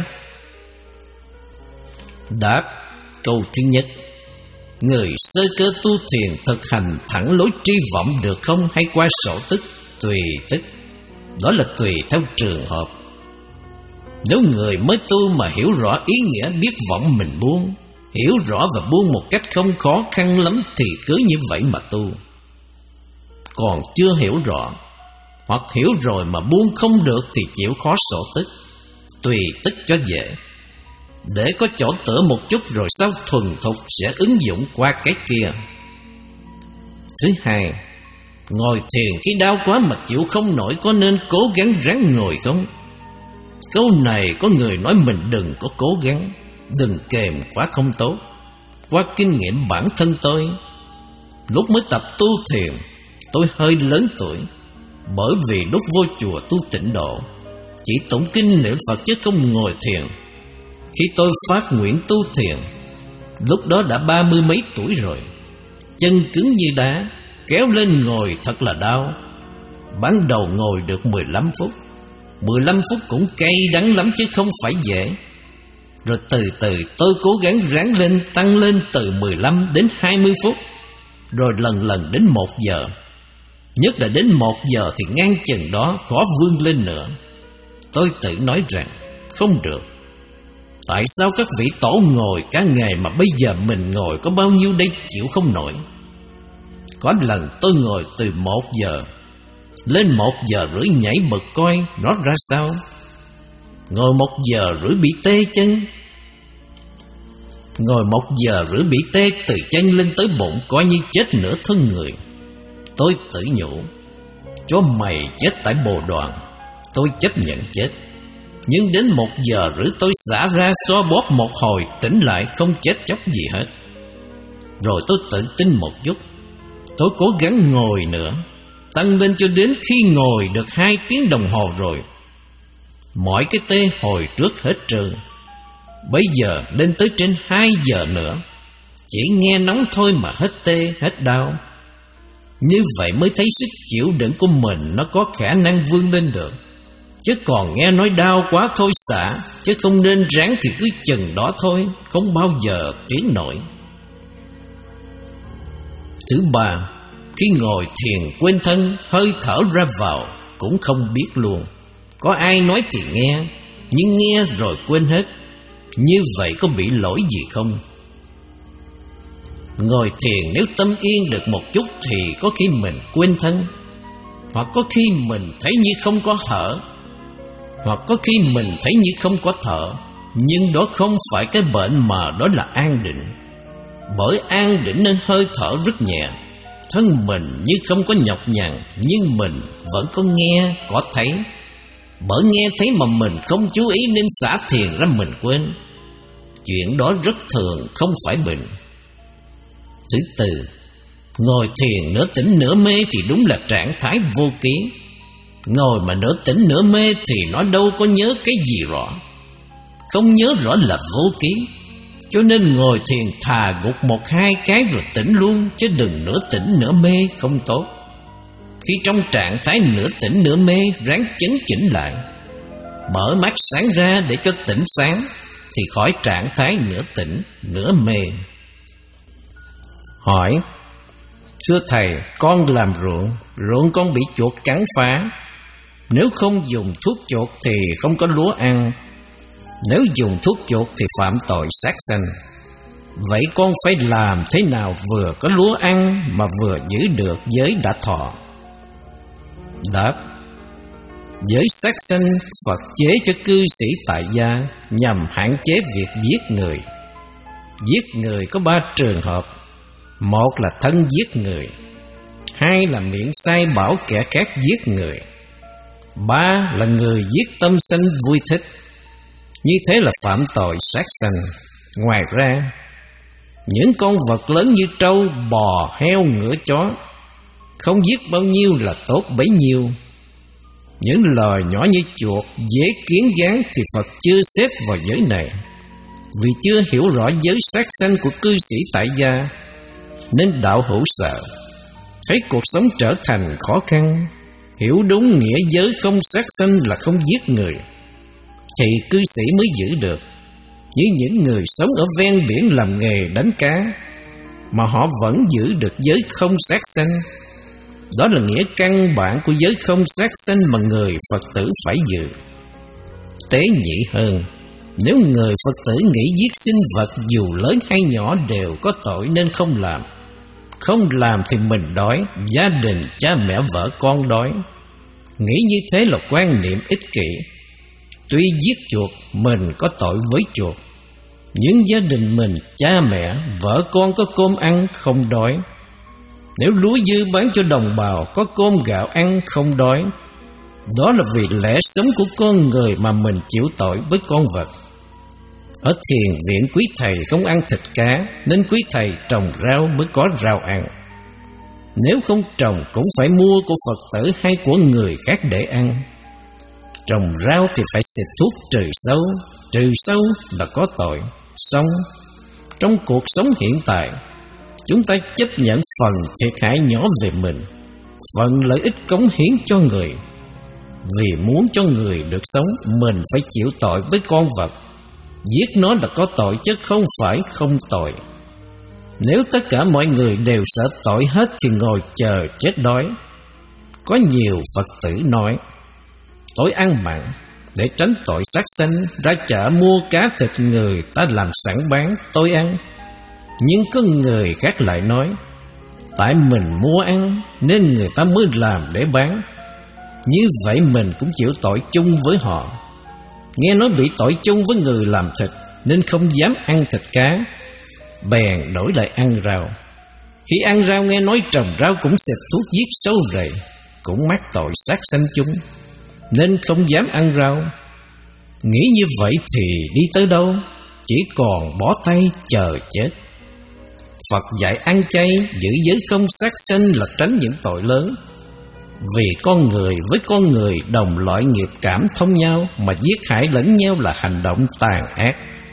Đáp: câu thứ nhất, người sơ cơ tu thiền thực hành thẳng lối tri vọng được không, hay qua sổ tức? Tùy tức. Đó là tùy theo trường hợp. Nếu người mới tu mà hiểu rõ ý nghĩa, biết vọng mình buông, hiểu rõ và buông một cách không khó khăn lắm, thì cứ như vậy mà tu. Còn chưa hiểu rõ, hoặc hiểu rồi mà buông không được, thì chịu khó sổ tức. Tùy tức cho dễ, để có chỗ tựa một chút, rồi sau thuần thục sẽ ứng dụng qua cái kia. Thứ hai, ngồi thiền khi đau quá mà chịu không nổi, có nên cố gắng ráng ngồi không? Câu này có người nói mình đừng có cố gắng, đừng kềm quá không tốt. Qua kinh nghiệm bản thân tôi, lúc mới tập tu thiền, tôi hơi lớn tuổi, bởi vì lúc vô chùa tu Tịnh Độ chỉ tụng kinh niệm Phật chứ không ngồi thiền. Khi tôi phát nguyện tu thiền, lúc đó đã ba mươi mấy tuổi rồi, chân cứng như đá, kéo lên ngồi thật là đau. Ban đầu ngồi được mười lăm phút. Mười lăm phút cũng cay đắng lắm chứ không phải dễ. Rồi từ từ tôi cố gắng ráng lên, tăng lên từ mười lăm đến hai mươi phút, rồi lần lần đến một giờ. Nhất là đến một giờ thì ngang chừng đó khó vươn lên nữa. Tôi tự nói rằng không được. Tại sao các vị tổ ngồi cả ngày mà bây giờ mình ngồi có bao nhiêu đây chịu không nổi. Có lần tôi ngồi từ một giờ lên một giờ rưỡi nhảy bật coi nó ra sao. Ngồi một giờ rưỡi bị tê chân. Ngồi một giờ rưỡi bị tê từ chân lên tới bụng, coi như chết nửa thân người. Tôi tự nhủ, cho mày chết tại bồ đoàn, tôi chấp nhận chết. Nhưng đến một giờ rưỡi tôi xả ra xoa bóp một hồi, tỉnh lại không chết chóc gì hết. Rồi tôi tự tin một chút. Tôi cố gắng ngồi nữa, tăng lên cho đến khi ngồi được hai tiếng đồng hồ rồi. Mọi cái tê hồi trước hết trơn. Bây giờ lên tới trên hai giờ nữa, chỉ nghe nóng thôi mà hết tê, hết đau. Như vậy mới thấy sức chịu đựng của mình nó có khả năng vươn lên được. Chứ còn nghe nói đau quá thôi xả, chứ không nên ráng thì cứ chừng đó thôi, không bao giờ tiến nổi. Thứ ba, khi ngồi thiền quên thân, hơi thở ra vào cũng không biết luôn. Có ai nói thì nghe, nhưng nghe rồi quên hết. Như vậy có bị lỗi gì không? Ngồi thiền nếu tâm yên được một chút thì có khi mình quên thân, hoặc có khi mình thấy như không có thở, hoặc có khi mình thấy như không có thở. Nhưng đó không phải cái bệnh mà đó là an định. Bởi an định nên hơi thở rất nhẹ, thân mình như không có nhọc nhằn, nhưng mình vẫn có nghe, có thấy. Bởi nghe thấy mà mình không chú ý nên xả thiền ra mình quên. Chuyện đó rất thường, không phải bệnh. Thứ tư, ngồi thiền nửa tỉnh nửa mê thì đúng là trạng thái vô ký. Ngồi mà nửa tỉnh nửa mê thì nó đâu có nhớ cái gì rõ. Không nhớ rõ là vô ký. Cho nên ngồi thiền thà gục một hai cái rồi tỉnh luôn, chứ đừng nửa tỉnh nửa mê, không tốt. Khi trong trạng thái nửa tỉnh nửa mê, ráng chấn chỉnh lại, mở mắt sáng ra để cho tỉnh sáng, thì khỏi trạng thái nửa tỉnh nửa mê. Hỏi: thưa thầy, con làm ruộng, ruộng con bị chuột cắn phá. Nếu không dùng thuốc chuột thì không có lúa ăn. Nếu dùng thuốc chuột thì phạm tội sát sanh. Vậy con phải làm thế nào vừa có lúa ăn mà vừa giữ được giới đã thọ? Đáp: giới sát sanh Phật chế cho cư sĩ tại gia nhằm hạn chế việc giết người. Giết người có ba trường hợp. Một là thân giết người, hai là miệng sai bảo kẻ khác giết người, ba là người giết tâm sanh vui thích. Như thế là phạm tội sát sanh. Ngoài ra, những con vật lớn như trâu, bò, heo, ngựa, chó, không giết bao nhiêu là tốt bấy nhiêu. Những loài nhỏ như chuột, dễ kiến gián thì Phật chưa xếp vào giới này, vì chưa hiểu rõ giới sát sanh của cư sĩ tại gia. Nên đạo hữu sợ, thấy cuộc sống trở thành khó khăn, hiểu đúng nghĩa giới không sát sanh là không giết người, thì cư sĩ mới giữ được. Như những người sống ở ven biển làm nghề đánh cá, mà họ vẫn giữ được giới không sát sanh. Đó là nghĩa căn bản của giới không sát sanh mà người Phật tử phải giữ. Tế nhị hơn, nếu người Phật tử nghĩ giết sinh vật dù lớn hay nhỏ đều có tội nên không làm. Không làm thì mình đói, gia đình, cha mẹ, vợ con đói. Nghĩ như thế là quan niệm ích kỷ. Tuy giết chuột, mình có tội với chuột, nhưng gia đình mình, cha mẹ, vợ con có cơm ăn, không đói. Nếu lúa dư bán cho đồng bào, có cơm gạo ăn, không đói. Đó là vì lẽ sống của con người mà mình chịu tội với con vật. Ở thiền viện quý thầy không ăn thịt cá, nên quý thầy trồng rau mới có rau ăn. Nếu không trồng cũng phải mua của Phật tử hay của người khác để ăn. Trồng rau thì phải xịt thuốc trừ sâu. Trừ sâu là có tội. Xong, trong cuộc sống hiện tại, chúng ta chấp nhận phần thiệt hại nhỏ về mình, phần lợi ích cống hiến cho người. Vì muốn cho người được sống, mình phải chịu tội với con vật. Giết nó là có tội chứ không phải không tội. Nếu tất cả mọi người đều sợ tội hết thì ngồi chờ chết đói. Có nhiều Phật tử nói: tôi ăn mặn để tránh tội sát sanh, ra chợ mua cá thịt người ta làm sẵn bán, tôi ăn. Nhưng có người khác lại nói: tại mình mua ăn nên người ta mới làm để bán. Như vậy mình cũng chịu tội chung với họ. Nghe nói bị tội chung với người làm thịt nên không dám ăn thịt cá, bèn đổi lại ăn rau. Khi ăn rau nghe nói trồng rau cũng xịt thuốc giết sâu rầy, cũng mắc tội sát sanh chung, nên không dám ăn rau. Nghĩ như vậy thì đi tới đâu? Chỉ còn bó tay chờ chết. Phật dạy ăn chay, giữ giới không sát sanh là tránh những tội lớn. Vì con người với con người đồng loại nghiệp cảm thông nhau, mà giết hại lẫn nhau là hành động tàn ác.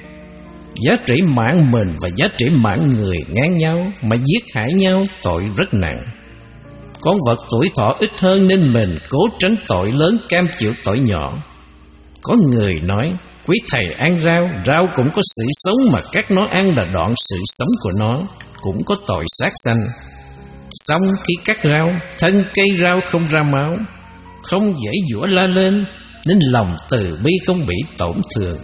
Giá trị mạng mình và giá trị mạng người ngang nhau, mà giết hại nhau tội rất nặng. Con vật tuổi thọ ít hơn nên mình cố tránh tội lớn, cam chịu tội nhỏ. Có người nói: quý thầy ăn rau, rau cũng có sự sống, mà cắt nó ăn là đoạn sự sống của nó, cũng có tội sát sanh. Xong khi cắt rau, thân cây rau không ra máu, không dễ dũa la lên, nên lòng từ bi không bị tổn thương.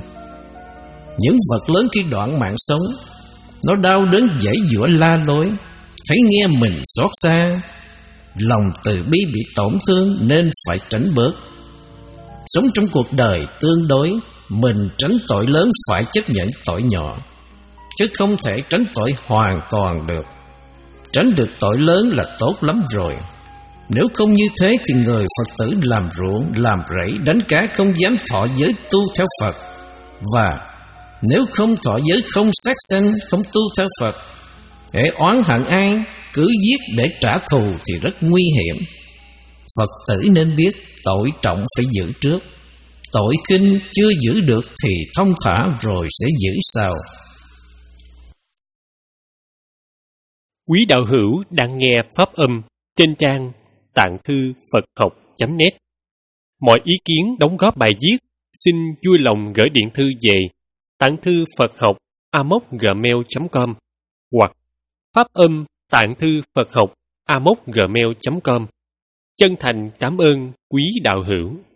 Những vật lớn khi đoạn mạng sống, nó đau đớn dễ dũa la lối, thấy nghe mình xót xa, lòng từ bi bị tổn thương nên phải tránh bớt. Sống trong cuộc đời tương đối, mình tránh tội lớn phải chấp nhận tội nhỏ, chứ không thể tránh tội hoàn toàn được. Tránh được tội lớn là tốt lắm rồi. Nếu không như thế thì người Phật tử làm ruộng, làm rẫy, đánh cá không dám thọ giới tu theo Phật. Và nếu không thọ giới không sát sanh, không tu theo Phật, hễ oán hận ai, cứ giết để trả thù thì rất nguy hiểm. Phật tử nên biết tội trọng phải giữ trước, tội khinh chưa giữ được thì thông thả rồi sẽ giữ sau. Quý đạo hữu đang nghe pháp âm trên trang tạng thư Phật học chấm net. Mọi ý kiến đóng góp bài viết xin vui lòng gửi điện thư về tạng thư Phật học a mốc gmail chấm com hoặc pháp âm tạng thư Phật học a mốc gmail chấm com. Chân thành cảm ơn quý đạo hữu.